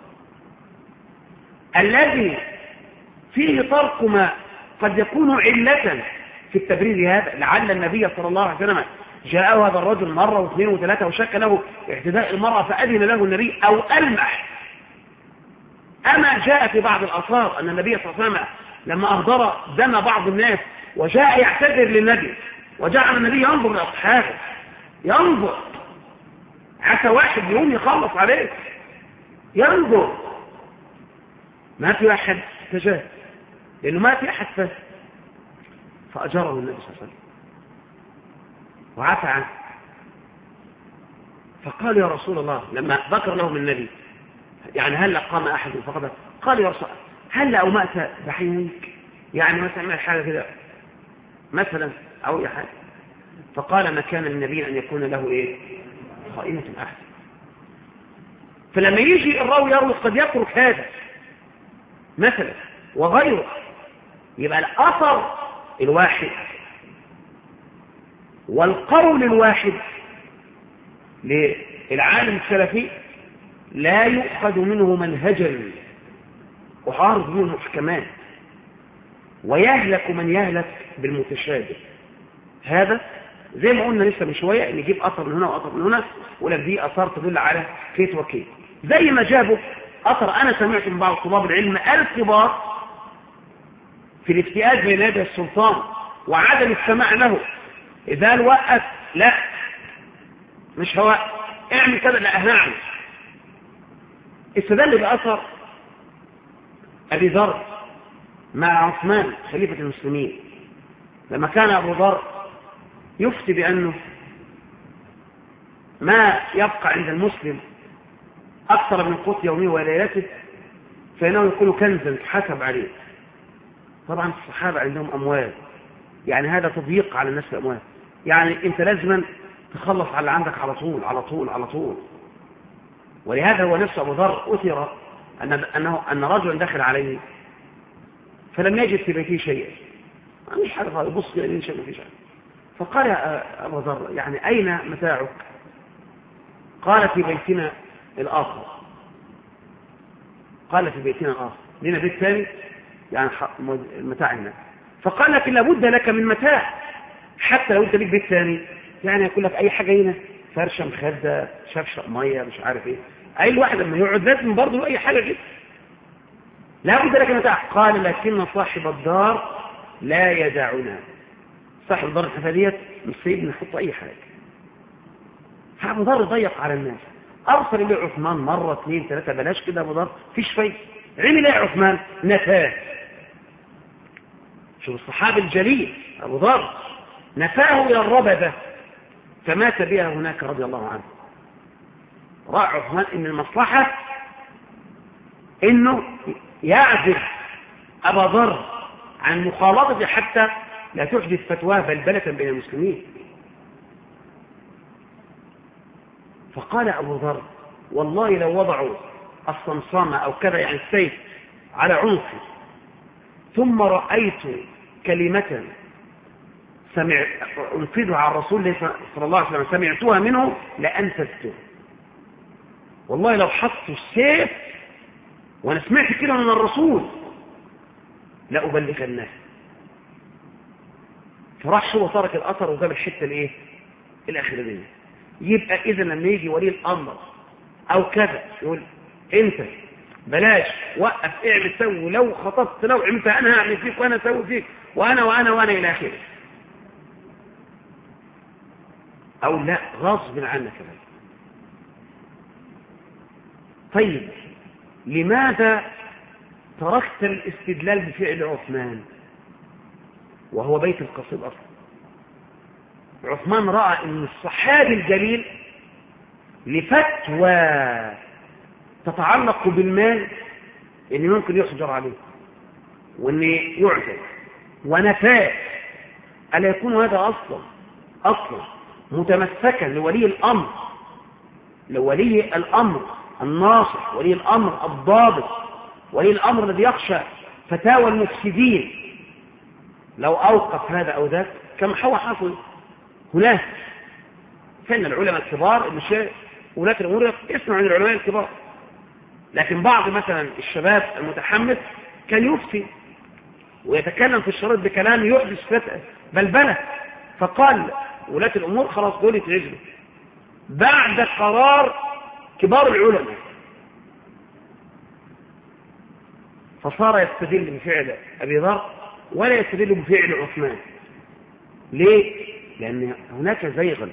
الذي فيه ترك ما قد يكون علة في التبرير هذا، لعل النبي صلى الله عليه وسلم جاءه هذا الرجل مرة واثنين وثلاثة وشك له اعتداء المرأة فأذن له النبي أو ألمح. أما جاء في بعض الآثار أن النبي صلى الله عليه وسلم لما أهدر دم بعض الناس وجاء يعتذر للنبي وجعل النبي ينظر لأصحابه، ينظر عسى واحد يوم يخلص عليه، ينظر ما في أحد تجاه لأنه ما في أحد فهم، فأجره النبي صلى الله عليه وسلم وعفى عنه. فقال يا رسول الله لما ذكر لهم النبي يعني هل قام أحد فقط قال يا رسول الله هل أومأت بحينيك، يعني مثلا عمل حاجة كده مثلا أو أي حاجة. فقال ما كان للنبي أن يكون له خائنة أحد. فلما يجي الراوي يروي قد يترك هذا مثلا وغيره، يبقى الأثر الواحد والقول الواحد للعالم السلفي لا يؤخذ منه منهجا وعارض منه محكمات، ويهلك من يهلك بالمتشابه. هذا زي ما قلنا لسه من شوية ان يجيب أثر من هنا وأثر من هنا ولا دي أثار تدل على كيت وكيت، زي ما جابوا أثر أنا سمعت من بعض طلاب العلم الكبار في الافتئات بين يدي السلطان وعدم السماع له، إذا وقف لا مش هو اعمل كذا لا هنعمل. استدل بأثر أبي ذر مع عثمان خليفة المسلمين لما كان أبو ذر يفتي بأنه ما يبقى عند المسلم أكثر من قوت يومه وليلته فإنه يكون كنزا حسب عليه. طبعا الصحابة عندهم أموال، يعني هذا تضييق على الناس الأموال، يعني أنت لازما تخلص على اللي عندك على طول على طول على طول. ولهذا هو نفسه أبو ذر أثر أن رجلا دخل عليه فلم يجد في بيته شيئا، مش حاجة يبص إلى شيء ما فيش حاجة. فقال يا أبو ذر يعني أين متاعك؟ قال في بيتنا الآخر. قال في بيتنا الآخر، لنا بيت ثاني يعني المتاع هنا. فقال لك لابد لك من متاع حتى لو انت ليك بيت ثاني، يعني يقول لك اي حاجه هنا فرشه مخده شفشه ميه مش عارف ايه، اي الواحد لما يقعد لازم برضه اي حاجه كده لابد لك من متاع. قال لكن صاحب الدار لا يدعنا، صاحب الدار الحفادية مش سيبنا نحط اي حاجه. فابو ذر ضيق على الناس، ارسل اليه عثمان مره اثنين ثلاثه، بلاش كده ابو ذر فيش فايده. عمل ايه عثمان؟ نفاه. شوف الصحابي الجليل ابو ذر نفاه الى الربذه فمات بها هناك رضي الله عنه. راى عثمان ان المصلحه انه يعزل ابا ذر عن مخالطته حتى لا تحدث فتواه بلبله بين المسلمين. فقال ابو ذر والله لو وضعوا الصمصامه او كذا يعني السيف على عنقي ثم رايت كلمه انفذها على الرسول صلى الله عليه وسلم سمعتها منه لأنفذته. والله لو حطوا السيف وانا سمعت كده من الرسول لا أبلغناه. فراح هو ترك الأثر وجاب الحتة الايه الأخيرية. يبقى إذا لما يجي ولي الأمر أو كذا يقول أنت بلاش وقف اعمل سوي، لو خطبت لو عمت أنا هعمل فيك وأنا أسوي فيك وأنا إلى آخره، أو لا غصب عنك كذا. طيب لماذا تركت الاستدلال بفعل عثمان وهو بيت القصيد أصلا؟ عثمان رأى أن الصحابي الجليل لفتوى تتعلق بالمال أن ممكن يحجر عليه وأن يعزل ونفاه، ألا يكون هذا أصلا متمسكا لولي الأمر الناصح، ولي الأمر الضابط، ولي الأمر الذي يخشى فتاوى المفسدين. لو أوقف هذا أو ذاك كما حصل هناك كان العلماء الكبار المشايخ ولاة الأمور يسمعوا عن العلماء الكبار، لكن بعض مثلا الشباب المتحمس كان يفتي ويتكلم في الشريط بكلام يحدث بلبلة، فقال ولاة الأمور خلاص دول يتعزلوا بعد قرار كبار العلماء. فصار يستدل بفعل أبي ذر ولا يستدل بفعل عثمان. ليه؟ لأن هناك زيغ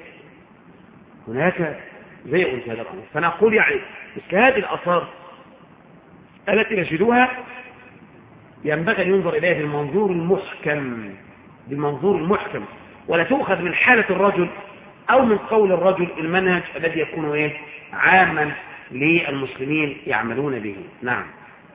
في هذا الأمر. فنقول يعني مثل هذه الآثار التي نجدوها ينبغي أن ينظر إليها بالمنظور المحكم ولا تؤخذ من حالة الرجل أو من قول الرجل المنهج الذي يكون عاما للمسلمين يعملون به. نعم.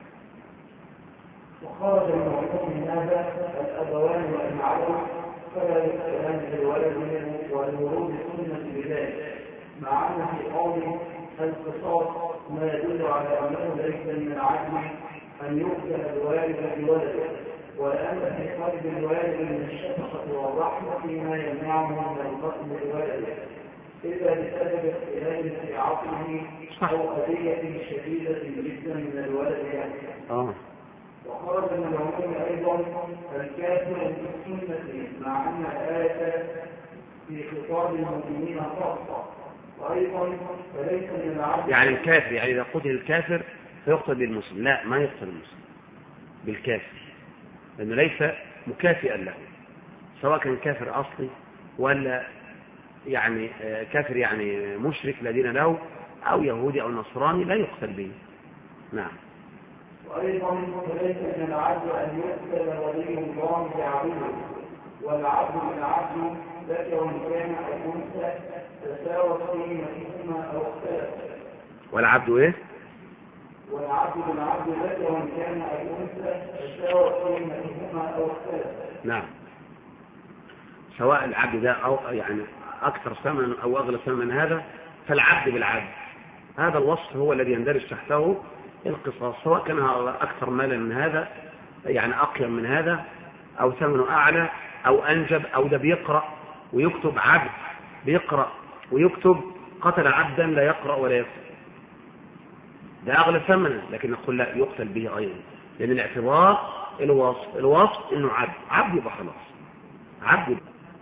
وخرج من هذا الأبوان والمعلم فلا يسألان الولد منه والورود سنة بذلك، مع أن في قوله القصاص ما يدل على أنه ليس من العدل أن يقتل الوالد بولده، ولأن في قلب الوالد من الشفقة والرحمة فيما يمنعه من القتل بولده إلا بسبب اختلاف في عقله أو قضية شديدة جدا من الولد يعني. وخرج من العموم أيضا الكافر بالسنة، مع أن الآية في خطاب المؤمنين خاصة، وأيضا فليس من العدل يعني الكافر يعني إذا قتل الكافر فيقتل بالمسلم، لا ما يقتل المسلم بالكافر لأنه ليس مكافئا له، سواء كان كافر أصلي ولا يعني كافر يعني مشرك لا دين له أو يهودي أو نصراني لا يقتل به. نعم. وأيضا فليس من العدل أن يقتل ولي الله بعبده، والعبد من العبد ذكر كان أو أنثى تساوت قيمتهما أو اختلف. والعبد إيه؟ والعبد من العبد ذكر كان أو أنثى تساوت قيمتهما أو اختلف. نعم. سواء العبد ده أو يعني أكثر ثمن أو أغلى ثمن هذا، فالعبد بالعبد هذا الوصف هو الذي يندرج تحته القصاص، سواء كان أكثر مالا من هذا يعني أقيم من هذا أو ثمنه أعلى أو أنجب، أو ده بيقرأ ويكتب عبد بيقرأ ويكتب قتل عبدا لا يقرأ ولا يكتب، ده أغلى ثمنا، لكن نقول لا يقتل به أيضا، لأن الاعتبار الوصف إنه عبد يبقى خلاص عبد.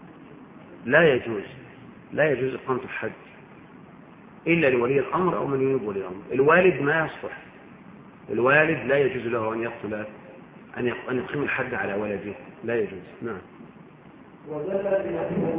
لا يجوز إقامة الحد إلا لولي الأمر أو من ينيب ولي الأمر. الوالد ما يصلح، الوالد لا يجوز له أن يقتل أن يقيم الحد على ولده، لا يجوز. نعم. ودل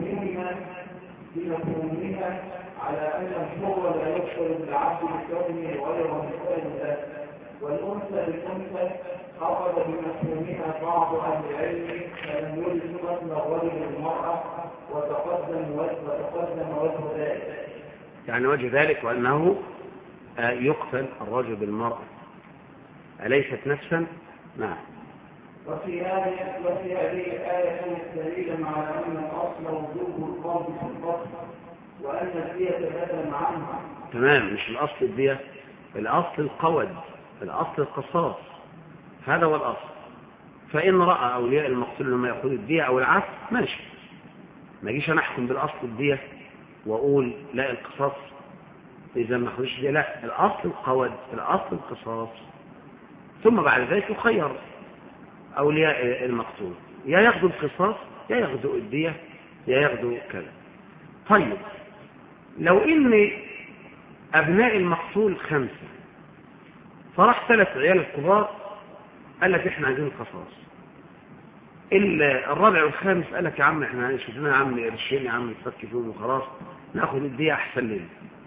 بمفهومها على أن الحر لا يقتل بالعبد بكونه غير مثال له، والأنثى بالأنثى أخذ بمفهومها بعض أهل العلم فلم يرد قتل الرجل المرأة وتقدم وجه ذلك، يعني وجه ذلك وأنه يقتل الرجل بالمرأة أليست نفسا؟ نعم. وفي هذه الآية دليل على أن الأصل وجوب القصد في القتل وأن الدية بدل عنها. تمام، مش الأصل الدية، الأصل القود، الأصل القصاص، هذا هو الأصل. فإن رأى أولياء المقتول لما يأخذ الدية أو العفو ماشي، ما اجيش انا احكم بالاصل الدية واقول لا القصاص اذا ما اخذش دية، لا، الاصل القود، الاصل القصاص، ثم بعد ذلك يخير اولياء المقتول يا ياخذوا القصاص يا ياخذوا الدية يا ياخذوا كذا. طيب لو ان ابناء المقتول 5 فراح 3 عيال الكبار قال لك احنا عايزين القصاص، الرابع والخامس قال لك يا عم احنا شفنا يا عم قرشين يا عم نفك فيهم وخلاص ناخذ الدية احسن لنا.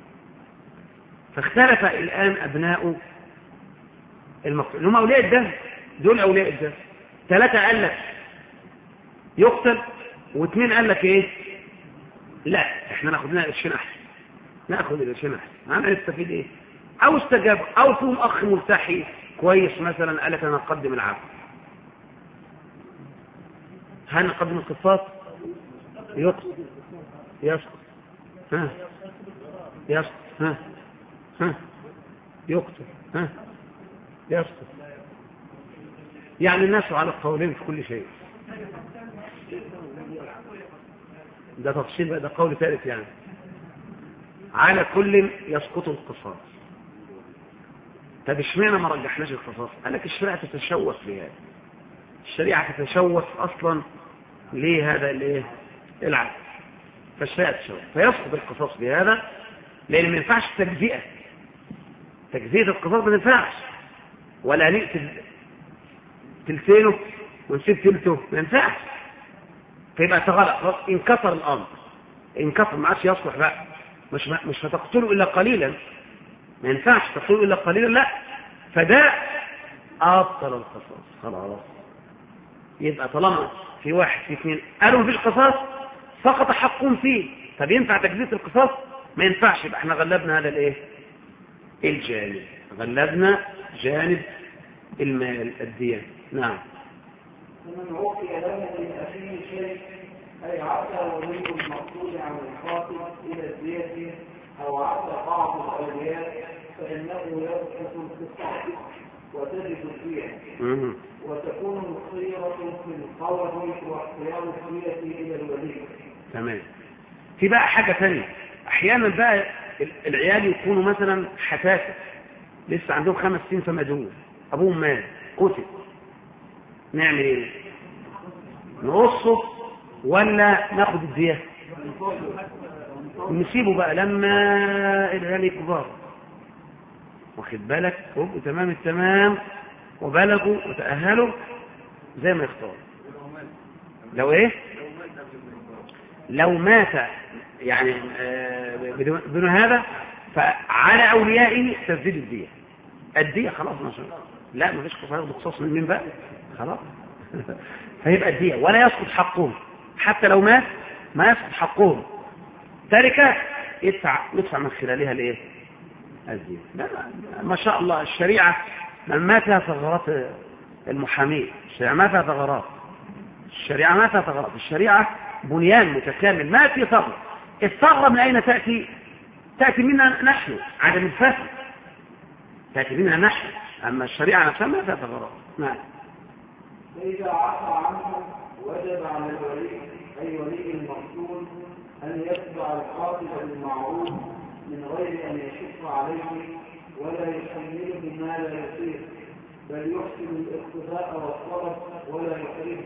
فاختلف الان ابناء المقتول هم اولياء الدم، دول اولياء الدم، 3 قال لك يقتل و2 قال لك ايه لا احنا ناخذ لنا قرشين احسن، ناخذ القرشين احسن، انا نستفيد ايه؟ او استجاب، او فيهم اخ ملتحي كويس مثلا قال لك انا اقدم العفو. هل نقدم القصاص؟ يقتل يسقط، ها يسقط، ها يقتل، ها يسقط. يعني الناس على القولين في كل شيء. ده تفصيل بقى، ده قول ثالث يعني. على كل يسقط القصاص. طب اشمعنى ما رجحناش القصاص؟ قال لك الشريعه تتشوف لهذا، الشريعه تتشوف اصلا لهذا الايه العدل، فالشريعه تتشوف فيسقط القصاص بهذا، لان ما ينفعش تجزئه القصاص، ما ينفعش، ولا نقتل تلتينه ونسيب تلته، ما ينفعش، فيبقى تغلق خلاص، انكسر الامر، انكسر ما عادش يصلح بقى، مش هتقتله الا قليلا، ما ينفعش تقتله الا قليلا، لا، فده ابطل القصاص خلاص. يبقى طالما في 1 في 2 قالوا مفيش قصاص سقط حقهم فيه، طب ينفع تجزئة القصاص؟ ما ينفعش، يبقى احنا غلبنا هذا الايه الجانب، غلبنا جانب المال الدية. نعم. ومن عقل له من أخيه شيء أي عدى ولي المقصود عن الخاطب إلى الدية أو عدى بعض الأولياء فإنه يسقط القصاص وتجد الدية، وتكون الخيرة في القول واختيار الدية إلى الولي. تمام. في بقى حاجة ثانية، أحيانا بقى العيال يكونوا مثلا حساسة لسه عندهم 5 سنين فمدعوه، أبوهم مات قتل، نعمل ايه؟ نقصه ولا ناخد الدية؟ نسيبه بقى لما العيال يكبر، واخد بالك، وابقوا تمام التمام وبلغوا وتأهلوا زي ما يختار. لو ايه؟ لو مات يعني بدون هذا فعلى أوليائه تسديد الدية، الدية خلاص ما شاء الله، لا ما فيش قصاص من مين بقى خلاص فيبقى الدية ولا يسقط حقهم، حتى لو مات ما يسقط حقهم، تركة يدفع من خلالها الايه الدية. لا ما شاء الله الشريعة ما فيها ثغرات المحامين، الشريعة ما فيها ثغرات، الشريعة ما فيها ثغرات، الشريعة بنيان متكامل ما في ثغرة. الثغرة من أين تأتي؟ تأتي منا نحن، عدم الفهم تأتي منا نحن، أما الشريعة نفسها ما فيها ثغرات. نعم. فإذا عفى عنه وجب على الولي أي ولي المقتول أن يتبع القاتل بالمعروف من غير أن يشق عليه ولا يحمله ما لا يصير، بل يحسن الاقتداء والطلب ولا يحرمه.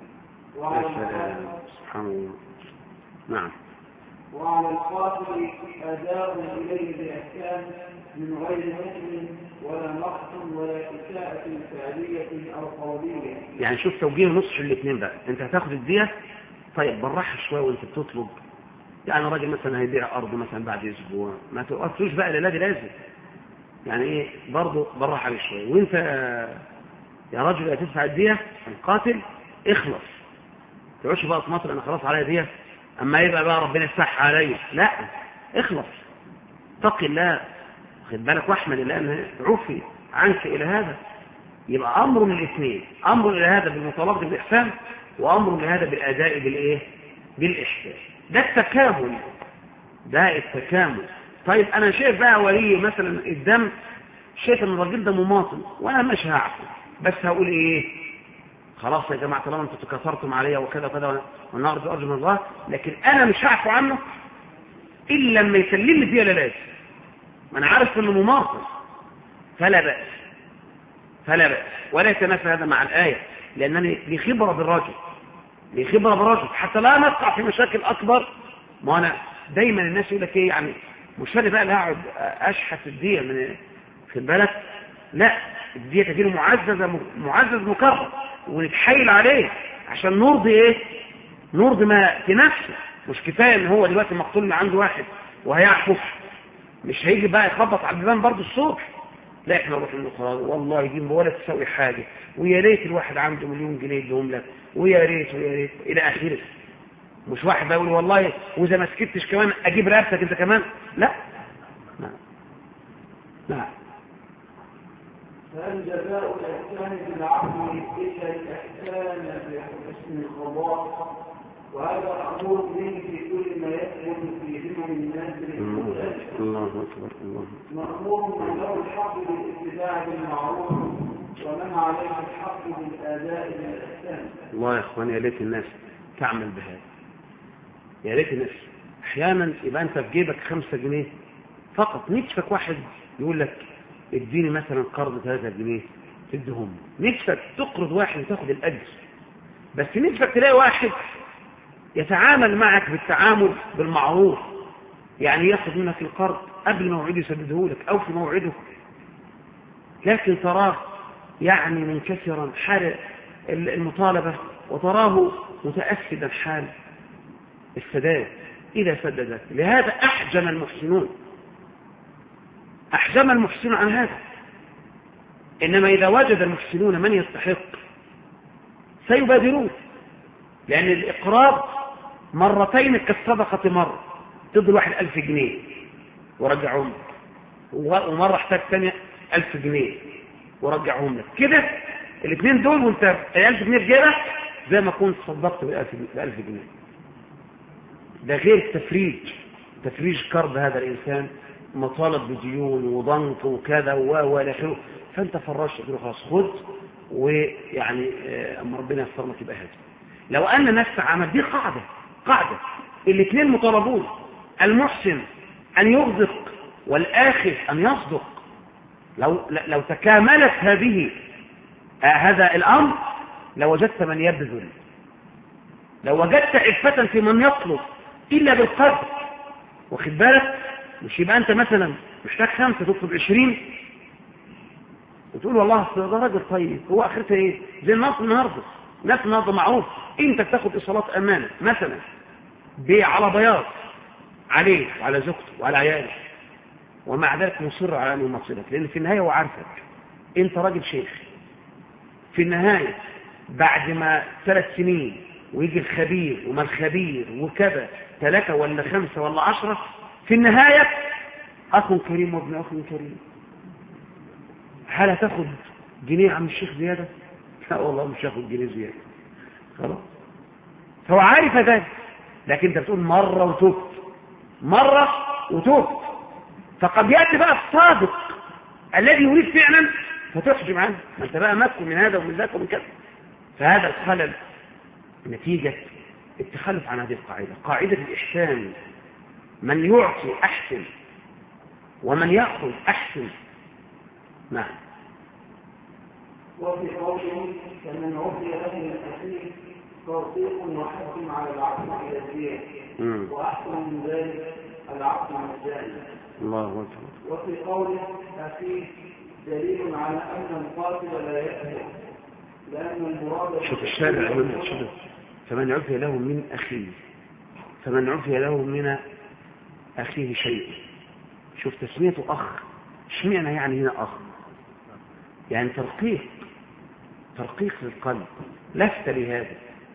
سبحان الله. نعم. وعلى القاتل أداء إليه بإحسان من غير مثل ولا نقص ولا إساءة فعلية أو قولية. يعني شوف توجيه نصح الاثنين بقى، انت هتاخد الدية، طيب بالراحة شوية وانت بتطلب، يعني راجل مثلا هيبيع أرضه مثلا بعد أسبوع، ما توقفوش بقى للذي لازم، يعني ايه برضه بالراحة عليه شوية، وانت يا رجل هتدفع الدية القاتل اخلص، تعوش بقى مصر انا خلاص عليا دية، اما يبقى بقى ربنا يفتح عليا، لا اخلص، اتق الله، خد بالك واحمد الله ان عفي عنك الى هذا. يبقى امر من الاثنين، امر الى هذا بالمطالبه بالاحسان، وامر لهذا بالاداء بالايه بالاحسان، ده التكامل، ده التكامل. طيب انا شايف بقى ولي مثلا الدم، شايف ان الراجل ده مماطل وانا مش هعفو، بس هقول ايه خلاص يا جماعة طالما انتوا تكاثرتم عليا وكذا وكذا والنار أرجو من الله، لكن أنا مش هعفو عنه إلا لما يسلم لي فيها لازم، ما أنا عارف إنه مماطل، فلا بأس ولا يتنافى هذا مع الآية، لأنني لي خبرة بالرجل حتى لا نقع في مشاكل أكبر. ما أنا دايما الناس يقول لك إيه يعني مش فارق بقى لا أقعد أشحت الدية من في البلد، لا الدية تجيله معزز مكرر ونتحايل عليه عشان نرضي ما في نفسه. مش كفاية ان هو دلوقتي مقتول اللي عنده واحد وهيعفف، مش هيجي بقى يخبط على البيبان برضه الصبح، لا احنا نروح انه خلاص والله يجيب ولا تسوي حاجة، ويا ريت الواحد عنده مليون جنيه يديهم لك، ويا ريت الى اخره. مش واحد بقى يقول والله واذا ما سكتش كمان اجيب رقبتك انت كمان، لا. فهل جزاء الإحسان بالعفو إلا الإحسان بحسن القضاء؟ وهذا أمر به في كل ما يثبت في ذمم الناس بالإحسان. الله أكبر. الله مأمور من له الحق بالاتباع بالمعروف ومن عليه الحق بالآداء بالإحسان. الله يا إخواني، يا ريت الناس تعمل بهذا، يا ريت الناس. أحيانا يبقى أنت في جيبك 5 جنيه فقط، نفسك واحد يقول لك اديني مثلا قرض 3 جنيه تديهم، نفسك تقرض واحد وتاخد الأجر، بس نفسك تلاقي واحد يتعامل معك بالتعامل بالمعروف، يعني ياخد منك القرض قبل موعده يسدده لك أو في موعده، لكن تراه يعني منكسرا حال المطالبة، وتراه متأسدا حال السداد إذا سددت. لهذا أحجم المحسنون عن هذا. إنما إذا وجد المحسنون من يستحق سيبادرون، لأن الإقراض مرتين كالصدقة مرة، تدي واحد 1000 جنيه ورجعهم لك، ومرة احتاج ثانية 1000 جنيه ورجعهم لك، كده الاثنين دول وانت 1000 جنيه في جيبك زي ما كنت صدقت ب1000 جنيه. ده غير تفريج كرب هذا الإنسان، مطالب بديون وضنك وكذا والى اخره، فانت فرشت له خلاص خد، ويعني اما ربنا يسر لك يبقى هذا. لو ان نفس عمل دي قاعده الاثنين مطالبون، المحسن ان يرزق والاخر ان يصدق. لو تكاملت هذا الامر لوجدت من يبذل، لو وجدت عفة في من يطلب الا بالقدر، واخد بالك؟ مش يبقى انت مثلا محتاج 5 تطلب 20 وتقول والله ده راجل طيب، هو اخرتها ايه؟ زي الناس النهارده معروف، انت بتاخد ايصالات امانه مثلا على بياض عليه وعلى زوجته وعلى عياله، ومع ذلك مصر على انه يمصلك، لان في النهايه هو عارفك انت راجل شيخ. في النهايه بعد ما 3 سنين ويجي الخبير وما الخبير وكذا 3 ولا 5 ولا 10، في النهاية أخ كريم وابن أخ كريم. هل هتاخد جنيه عم الشيخ زيادة؟ لا والله مش هاخد جنيه زيادة، خلاص. فهو عارف ذلك، لكن انت بتقول مرة وتوب، فقد يأتي بقى الصادق الذي يريد فعلا فتحجم عنه، ما انت بقى مكن من هذا ومن ذاك ومن كذا. فهذا الخلل نتيجة التخلف عن هذه القاعدة، قاعدة الإحسان، من يعطي أحسن ومن يأخذ أحسن. نعم. وفي قوله فمن عفي له من أخيه توثيق وحكم على العقل إلى الدين، وأحسن من ذلك العقل مجاني. الله أكبر. وفي قوله أخيه دليل على أن القاتل لا يأثم، لأن المراد شوف الشارع هنا، شوف فمن عفي له من أخيه، فمن عفي له من أخيه شيء. شوف تسميته أخ، اشمعنى يعني هنا أخ؟ يعني ترقيق للقلب، لفت لهذا.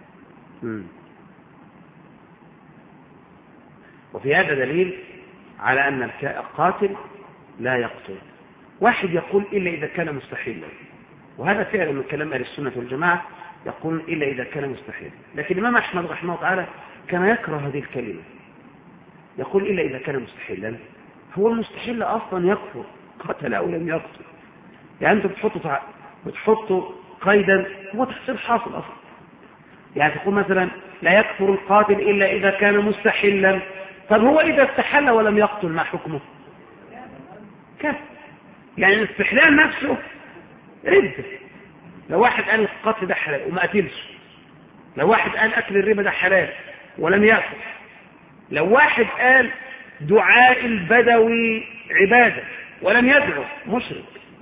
وفي هذا دليل على أن القاتل لا يقتل. واحد يقول إلا إذا كان مستحيلا، وهذا فعلا من كلام أهل السنة والجماعة، يقول إلا إذا كان مستحيلا. لكن الإمام أحمد رحمه الله تعالى كان يكره هذه الكلمة، يقول إلا إذا كان مستحيلا. هو المستحيل أصلا يكفر قتل أو لم يقتل، يعني أنت بتحطوا قيدا هو تحصيل حاصل أصلا. يعني تقول مثلا لا يكفر القاتل إلا إذا كان مستحلا. طب هو إذا استحل ولم يقتل ما حكمه؟ كفر. يعني الاستحلال نفسه رد. لو واحد قال القتل ده حلال وما قتلش، لو واحد قال أكل الربا ده حلال ولم يأكل، لو واحد قال دعاء البدوي عبادة ولم يدعو، مشرك.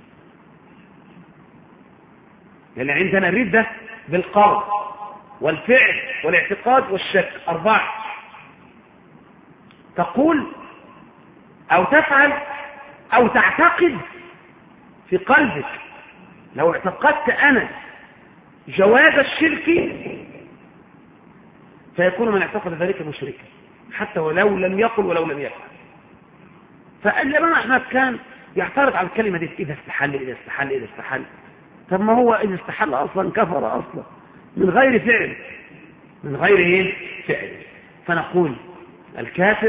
لأن عندنا الردة بالقول والفعل والاعتقاد والشك، 4. تقول أو تفعل أو تعتقد في قلبك. لو اعتقدت أنا جواز الشرك فيكون من اعتقد ذلك مشركا حتى ولو لم يقل ولو لم يفعل. فالإمام أحمد كان يعترض على الكلمة دي، إذا استحل إذا استحل إذا استحل. طب ما هو إذا استحل أصلا كفر أصلا من غير فعل، من غير إيه؟ فعل. فنقول الكافر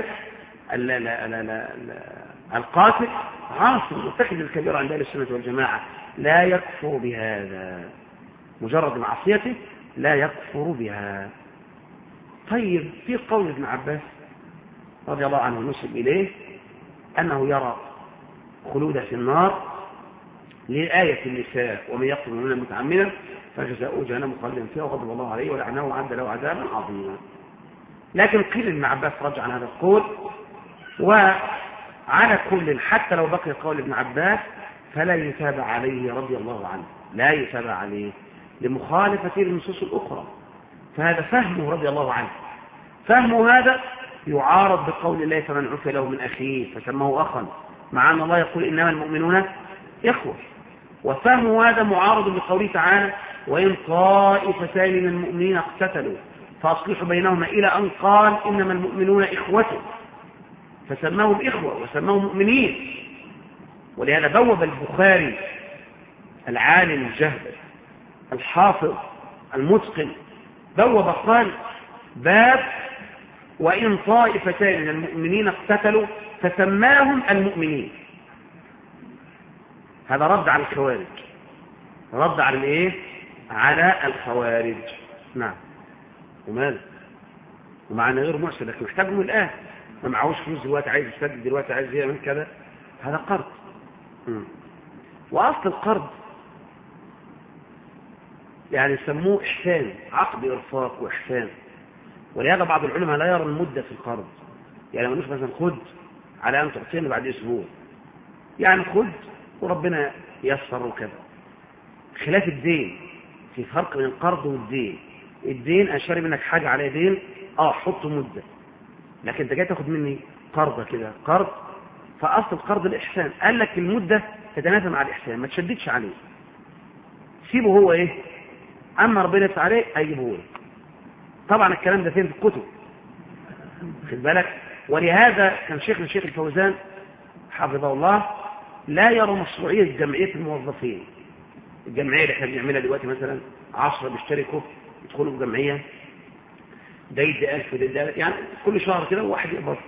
القاتل عاصي مرتكب الكبيرة عند أهل السنة والجماعة، لا يكفر بهذا، مجرد معصيته لا يكفر بها. طيب في قول ابن عباس رضي الله عنه نسب إليه أنه يرى خلود في النار لآية النساء ومن يقتل مؤمنا متعمدا فجزاؤه جهنم خالدا فيها وغضب الله عليه ولعنه وعد له عذابا عظيما. لكن قيل ابن عباس رجع عن هذا القول، وعلى كل حتى لو بقي قول ابن عباس فلا يتابع عليه رضي الله عنه، لا يتابع عليه لمخالفة النصوص الأخرى. فهذا فهمه رضي الله عنه، فهمه هذا يعارض بقول الله فمن عفي له من أخيه فسمه أخا، مع أن الله يقول إنما المؤمنون إخوة. وفهمه هذا معارض بقوله تعالى وإن طائفتان من المؤمنين اقتتلوا فأصلحوا بينهما إلى أن قال إنما المؤمنون إخوة فسماهم إخوة وسماهم مؤمنين. ولهذا بوب البخاري العالم الجهبذ الحافظ المتقن بوب قال باب وإن طائفتان من المؤمنين اقتتلوا فسماهم المؤمنين. هذا رد على الخوارج، رد على الايه؟ على الخوارج. نعم. وماذا؟ ومعنى غير محسن لكن محتاجهم الآن، ما معهوش فلوس دلوقتي عايز يسدد دلوقتي عايز يعمل كذا، هذا قرض. وأصل القرض يعني يسموه إحسان، عقد إرفاق وإحسان. ولهذا بعض العلماء لا يرى المدة في القرض، يعني ما نقولش مثلا خد على أن تعطيني بعد أسبوع، يعني خد وربنا يسر وكذا. خلاف الدين، في فرق بين القرض والدين. الدين أشاري منك حاجة على دين حطه مدة، لكن انت جاي تاخد مني قرضة كده قرض، فأصل القرض الإحسان. قال لك المدة تتناسب مع الإحسان، ما تشددش عليه، سيبه هو ايه، أما ربنا يدفع عليه أيبه هو. طبعا الكلام ده فين؟ في الكتب، خد بالك. ولهذا كان شيخنا الشيخ الفوزان حفظه الله لا يرى مشروعية جمعية الموظفين. الجمعية اللي احنا بنعملها دلوقتي مثلا 10 بيشتركوا يدخلوا في جمعية، ده يدي 1000 وده يعني كل شهر كده وواحد يقبض.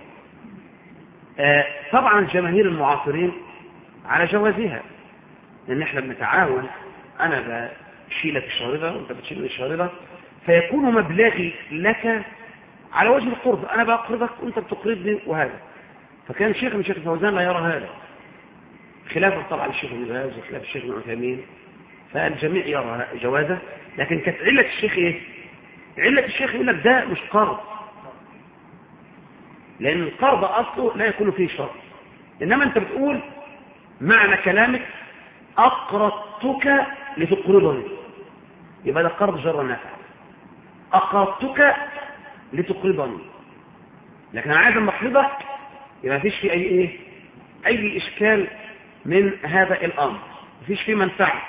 طبعا جماهير المعاصرين على جوازها، لأن احنا بنتعاون، أنا بشيلك الشهر ده وأنت بتشيل الشهر ده، فيكون مبلغي لك على وجه القرض، أنا بقرضك وأنت بتقرضني وهذا. فكان الشيخ من الشيخ الفوزان لا يرى هذا، خلافا طبعا الشيخ ابن باز وخلاف الشيخ ابن عثيمين، فالجميع يرى جوازه. لكن كانت علة الشيخ ايه؟ علة الشيخ يقول لك ده مش قرض، لأن القرض أصله لا يكون فيه شرط. إنما أنت بتقول معنى كلامك أقرضتك لتقرضني، يبقى ده قرض جر نافع. أقرضتك لتقرضني، لكن أنا عايز أما أقرضك يبقى ما فيش فيه أي إشكال من هذا الأمر، ما فيش فيه منفعة،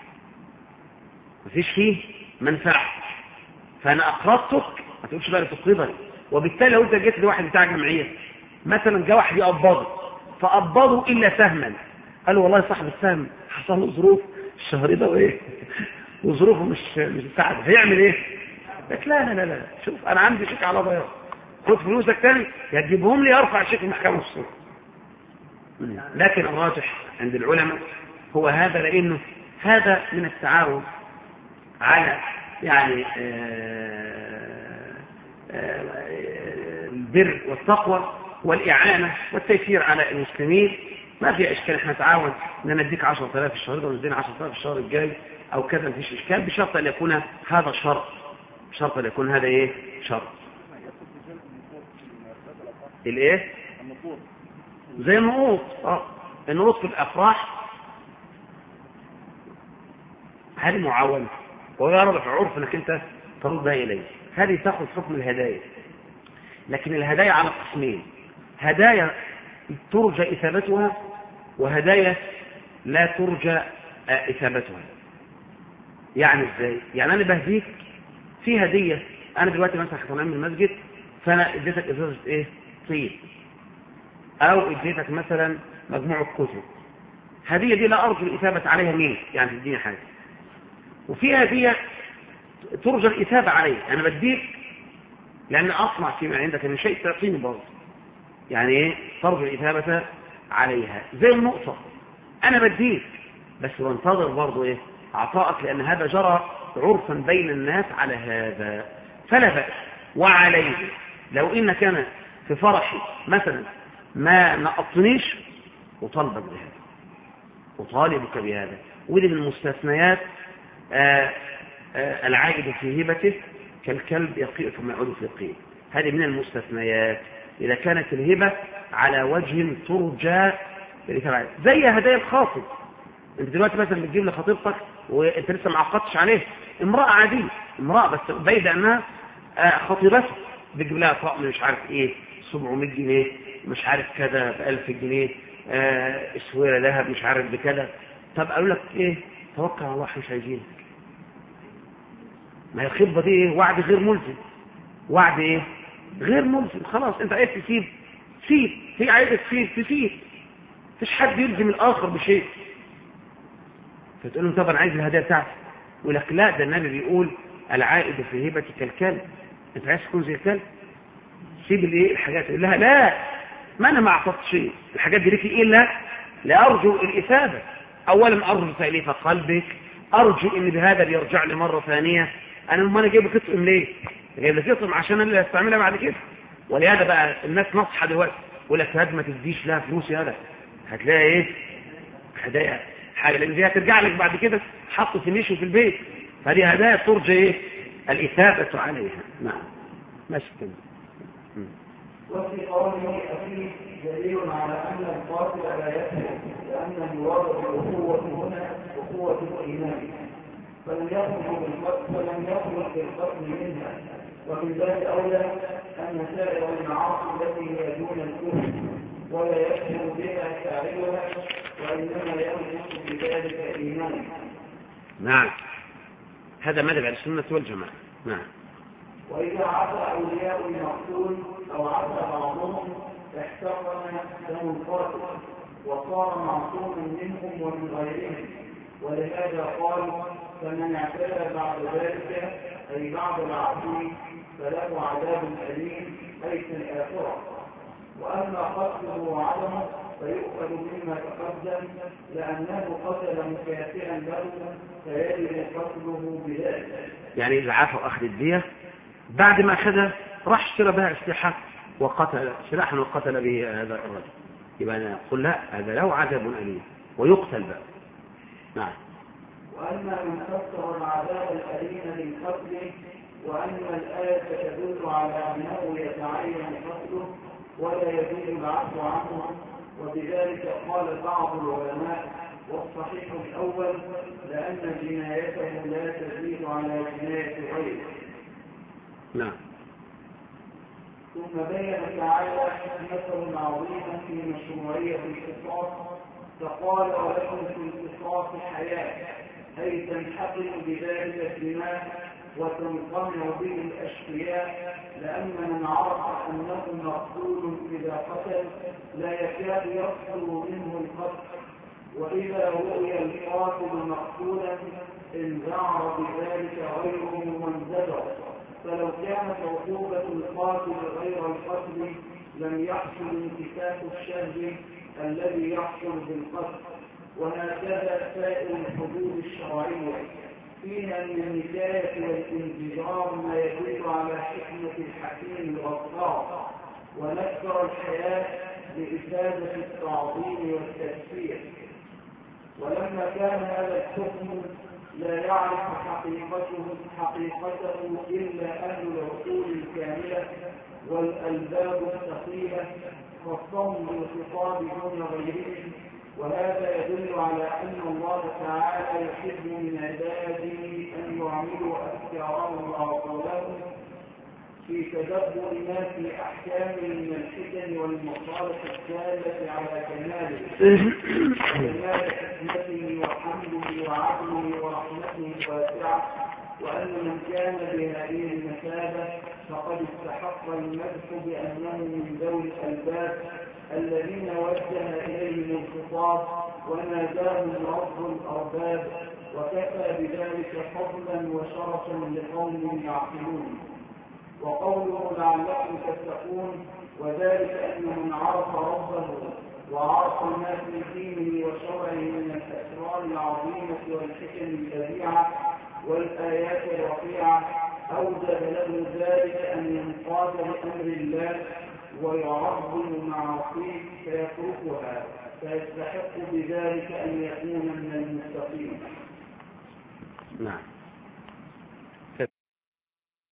ما فيش فيه منفعة. فأنا أقرضتك ما تقولش بقى لتقرضني. وبالتالي لو أنت جيت لواحد بتاع جمعية مثلا، جاء واحد يقبضه فقبضه إلا سهما، قال له والله صاحب السهم حصل له ظروف الشهر ده وإيه وظروفه مش مساعدة، هيعمل إيه؟ قلت لا لا لا، شوف أنا عندي شيك على بياض، خد فلوسك تاني يا تجيبهم لي أرفع شيك المحكمة الصورة. لكن الراجح عند العلماء هو هذا، لأنه هذا من التعاون على يعني البر والتقوى والإعانة والتيسير على المسلمين، ما في إشكال. احنا نتعاون ان انا اديك 10,000 في الشهر ده وندينا 10,000 في الشهر الجاي او كذا، مفيش إشكال، بشرط ان يكون هذا شرط، بشرط ان يكون هذا ايه شرط. الايه؟ زي النقوط. النقوط في الافراح هذه معاونة، ويرى في عرف انك انت تردها اليه، هذه تاخذ حكم الهدايا. لكن الهدايا على قسمين: هدايا ترجى اثابتها، وهدايا لا ترجى اثابتها. يعني ازاي؟ يعني انا بهديك في هديه، انا دلوقتي مثلا خطبان من المسجد، فانا اديتك ازازه ايه طين، او اديتك مثلا مجموعه كتب، هديه دي لا ارجو الاثابه عليها مين، يعني تديني حاجه. وفي هديه ترجى الاثابه عليها، انا بديك لان اصنع فيما عندك من شيء تعطيني برضه، يعني ايه ترجو الاثابه عليها. زي النقطه، انا بديك بس بنتظر برضه ايه عطائك، لان هذا جرى عرفا بين الناس على هذا، فلا بأس. وعليه لو ان كان في فرحي مثلا ما نقطنيش، اطالبك بهذا، اطالبك بهذا. ودي من المستثنيات. العائد في هبته كالكلب يقيء ثم يعود في القيء، هذه من المستثنيات اذا كانت الهبه على وجه ترجى. زي هدايا الخاطب، انت دلوقتي مثلا بتجيب لخطيبتك وانت لسه ما عقدتش عليه، امراه عاديه، امراه بس باين انها خطيبتك، بتجيب لها طقم مش عارف ايه 700 جنيه، مش عارف كذا ب 1000 جنيه، اسوره ذهب مش عارف بكذا. طب اقول لك ايه، توكل على الله احنا مش عايزينك. ما هي الخطبه دي ايه؟ وعد غير ملزم، وعد ايه غير ملزم. خلاص انت عايز تسيب سيب، هي عايزه تسيب، مفيش حد يلزم الاخر بشيء. فتقول لهم طب انا عايز الهدايا بتاعتي، يقول لك لا، ده النبي بيقول العائد في هبتك كالكلب، انت عايز تكون زي الكلب، سيب الايه الحاجات. يقول لها لا، ما انا ما اعطيت شيء، الحاجات دي ليكي الا لارجو الاثابه. اولا ارجو تاليف قلبك، ارجو ان بهذا بيرجع لي مره ثانيه. انا جايب لك قطم ليه؟ جايب لك قطم عشان انا اللي هستعملها بعد كده. ولهذا بقى الناس نصحى دلوقتي يقول لك هات ما تديش لها فلوس، هذا هتلاقي ايه هدايا حاجه، لان دي هترجع لك بعد كده حطه في نيشه في البيت، فدي هدايا ترجى ايه الاثابه عليها. نعم ماشي كده. وفي قوله أخيه دليل على أن القاتل لا يكفر، لأن المراد بالأخوة هنا أخوة الإيمان، فلم يخرج بالقتل منها. ومن ذلك أولى أن سائر المعاصي التي هي دون الكفر ولا يكفر بها فاعلها، وإنما ينقص بذلك إيمانه. نعم، هذا مذهب السنة والجماعة. نعم. وإذا عصى أولياء المقتول أو عصى بعضهم احترم دم القاتل وصار معصوما منهم ومن غيرهم، ولهذا قال فمن اعتدى بعد ذلك أي بعد العصر فله عذاب أليم أي في الآخرة. وأما قتله وعدمه فيؤخذ مما تقدم، لأنه قتل مكافئا له فيجب قتله بذلك. يعني إذا عافوا أخذ الدية بعد ما أخذها راح اشترى بها اسلحة وقتل سلاحا وقتل به هذا الرجل، يبقى أنا أقول لا، هذا له عذاب أليم ويقتل بقى. نعم. وأما من فسر العذاب الأليم للقتل وأن الآية تدل على أنه يتعين قتله ولا يجوز العفو عنه، وبذلك قال بعض العلماء والصحيح الأول لأن جنايته لا تزيد على جناية غيره. نعم. ثم بين تعالى حكمة عظيمة في مشروعية القصاص، فقال ولكم في القصاص حياة، أي تنحقن بذلك الدماء وتنقمع به الأشقياء، لأن من عرف أنه مقتول إذا قتل لا يكاد يصدر منه القتل، وإذا رؤي القاتل مقتولا انذعر بذلك غيره وانزجر. فلو كانت عقوبة القاتل غير القتل لم يحصل انتكاك الشر الذي يحصل بالقتل. وهكذا سائر الحدود الشرعية، فيها من النكاية والانفجار ما يدل على حكمة الحكيم الغفار ونكر الحياة لإفادة التعظيم والتكفير. ولما كان هذا الحكم لا يعرف حقيقته إلا أهل العقول الكاملة والألباب الثقيلة فالصوم بالخطاب دون غيرهم، وهذا يدل على أن الله تعالى يحب من عباده أن يعملوا أفكارهم وعقولهم في تدبر ما في أحكام من الحكم والمصالح الدالة على كمال حكمته وحمده وعدله ورحمته الواسعة، وأن من كان بهذه المثابة فقد استحق المدح بأنه من ذوي الألباب الذين وجه إليهم الخطاب وناداهم رب الأرباب، وكفى بذلك فضلا وشرفا لقوم يعقلون. وقوله لعلكم تتقون وذلك أن من عرف ربه وعرف ما في دينه وشرعه من الأسرار العظيمة والحكم البديعة والآيات الرفيعة أوجب له ذلك أن ينقاد لأمر الله ويعظم معاصيه فيتركها، فيستحق بذلك أن يكون من المتقين. نعم.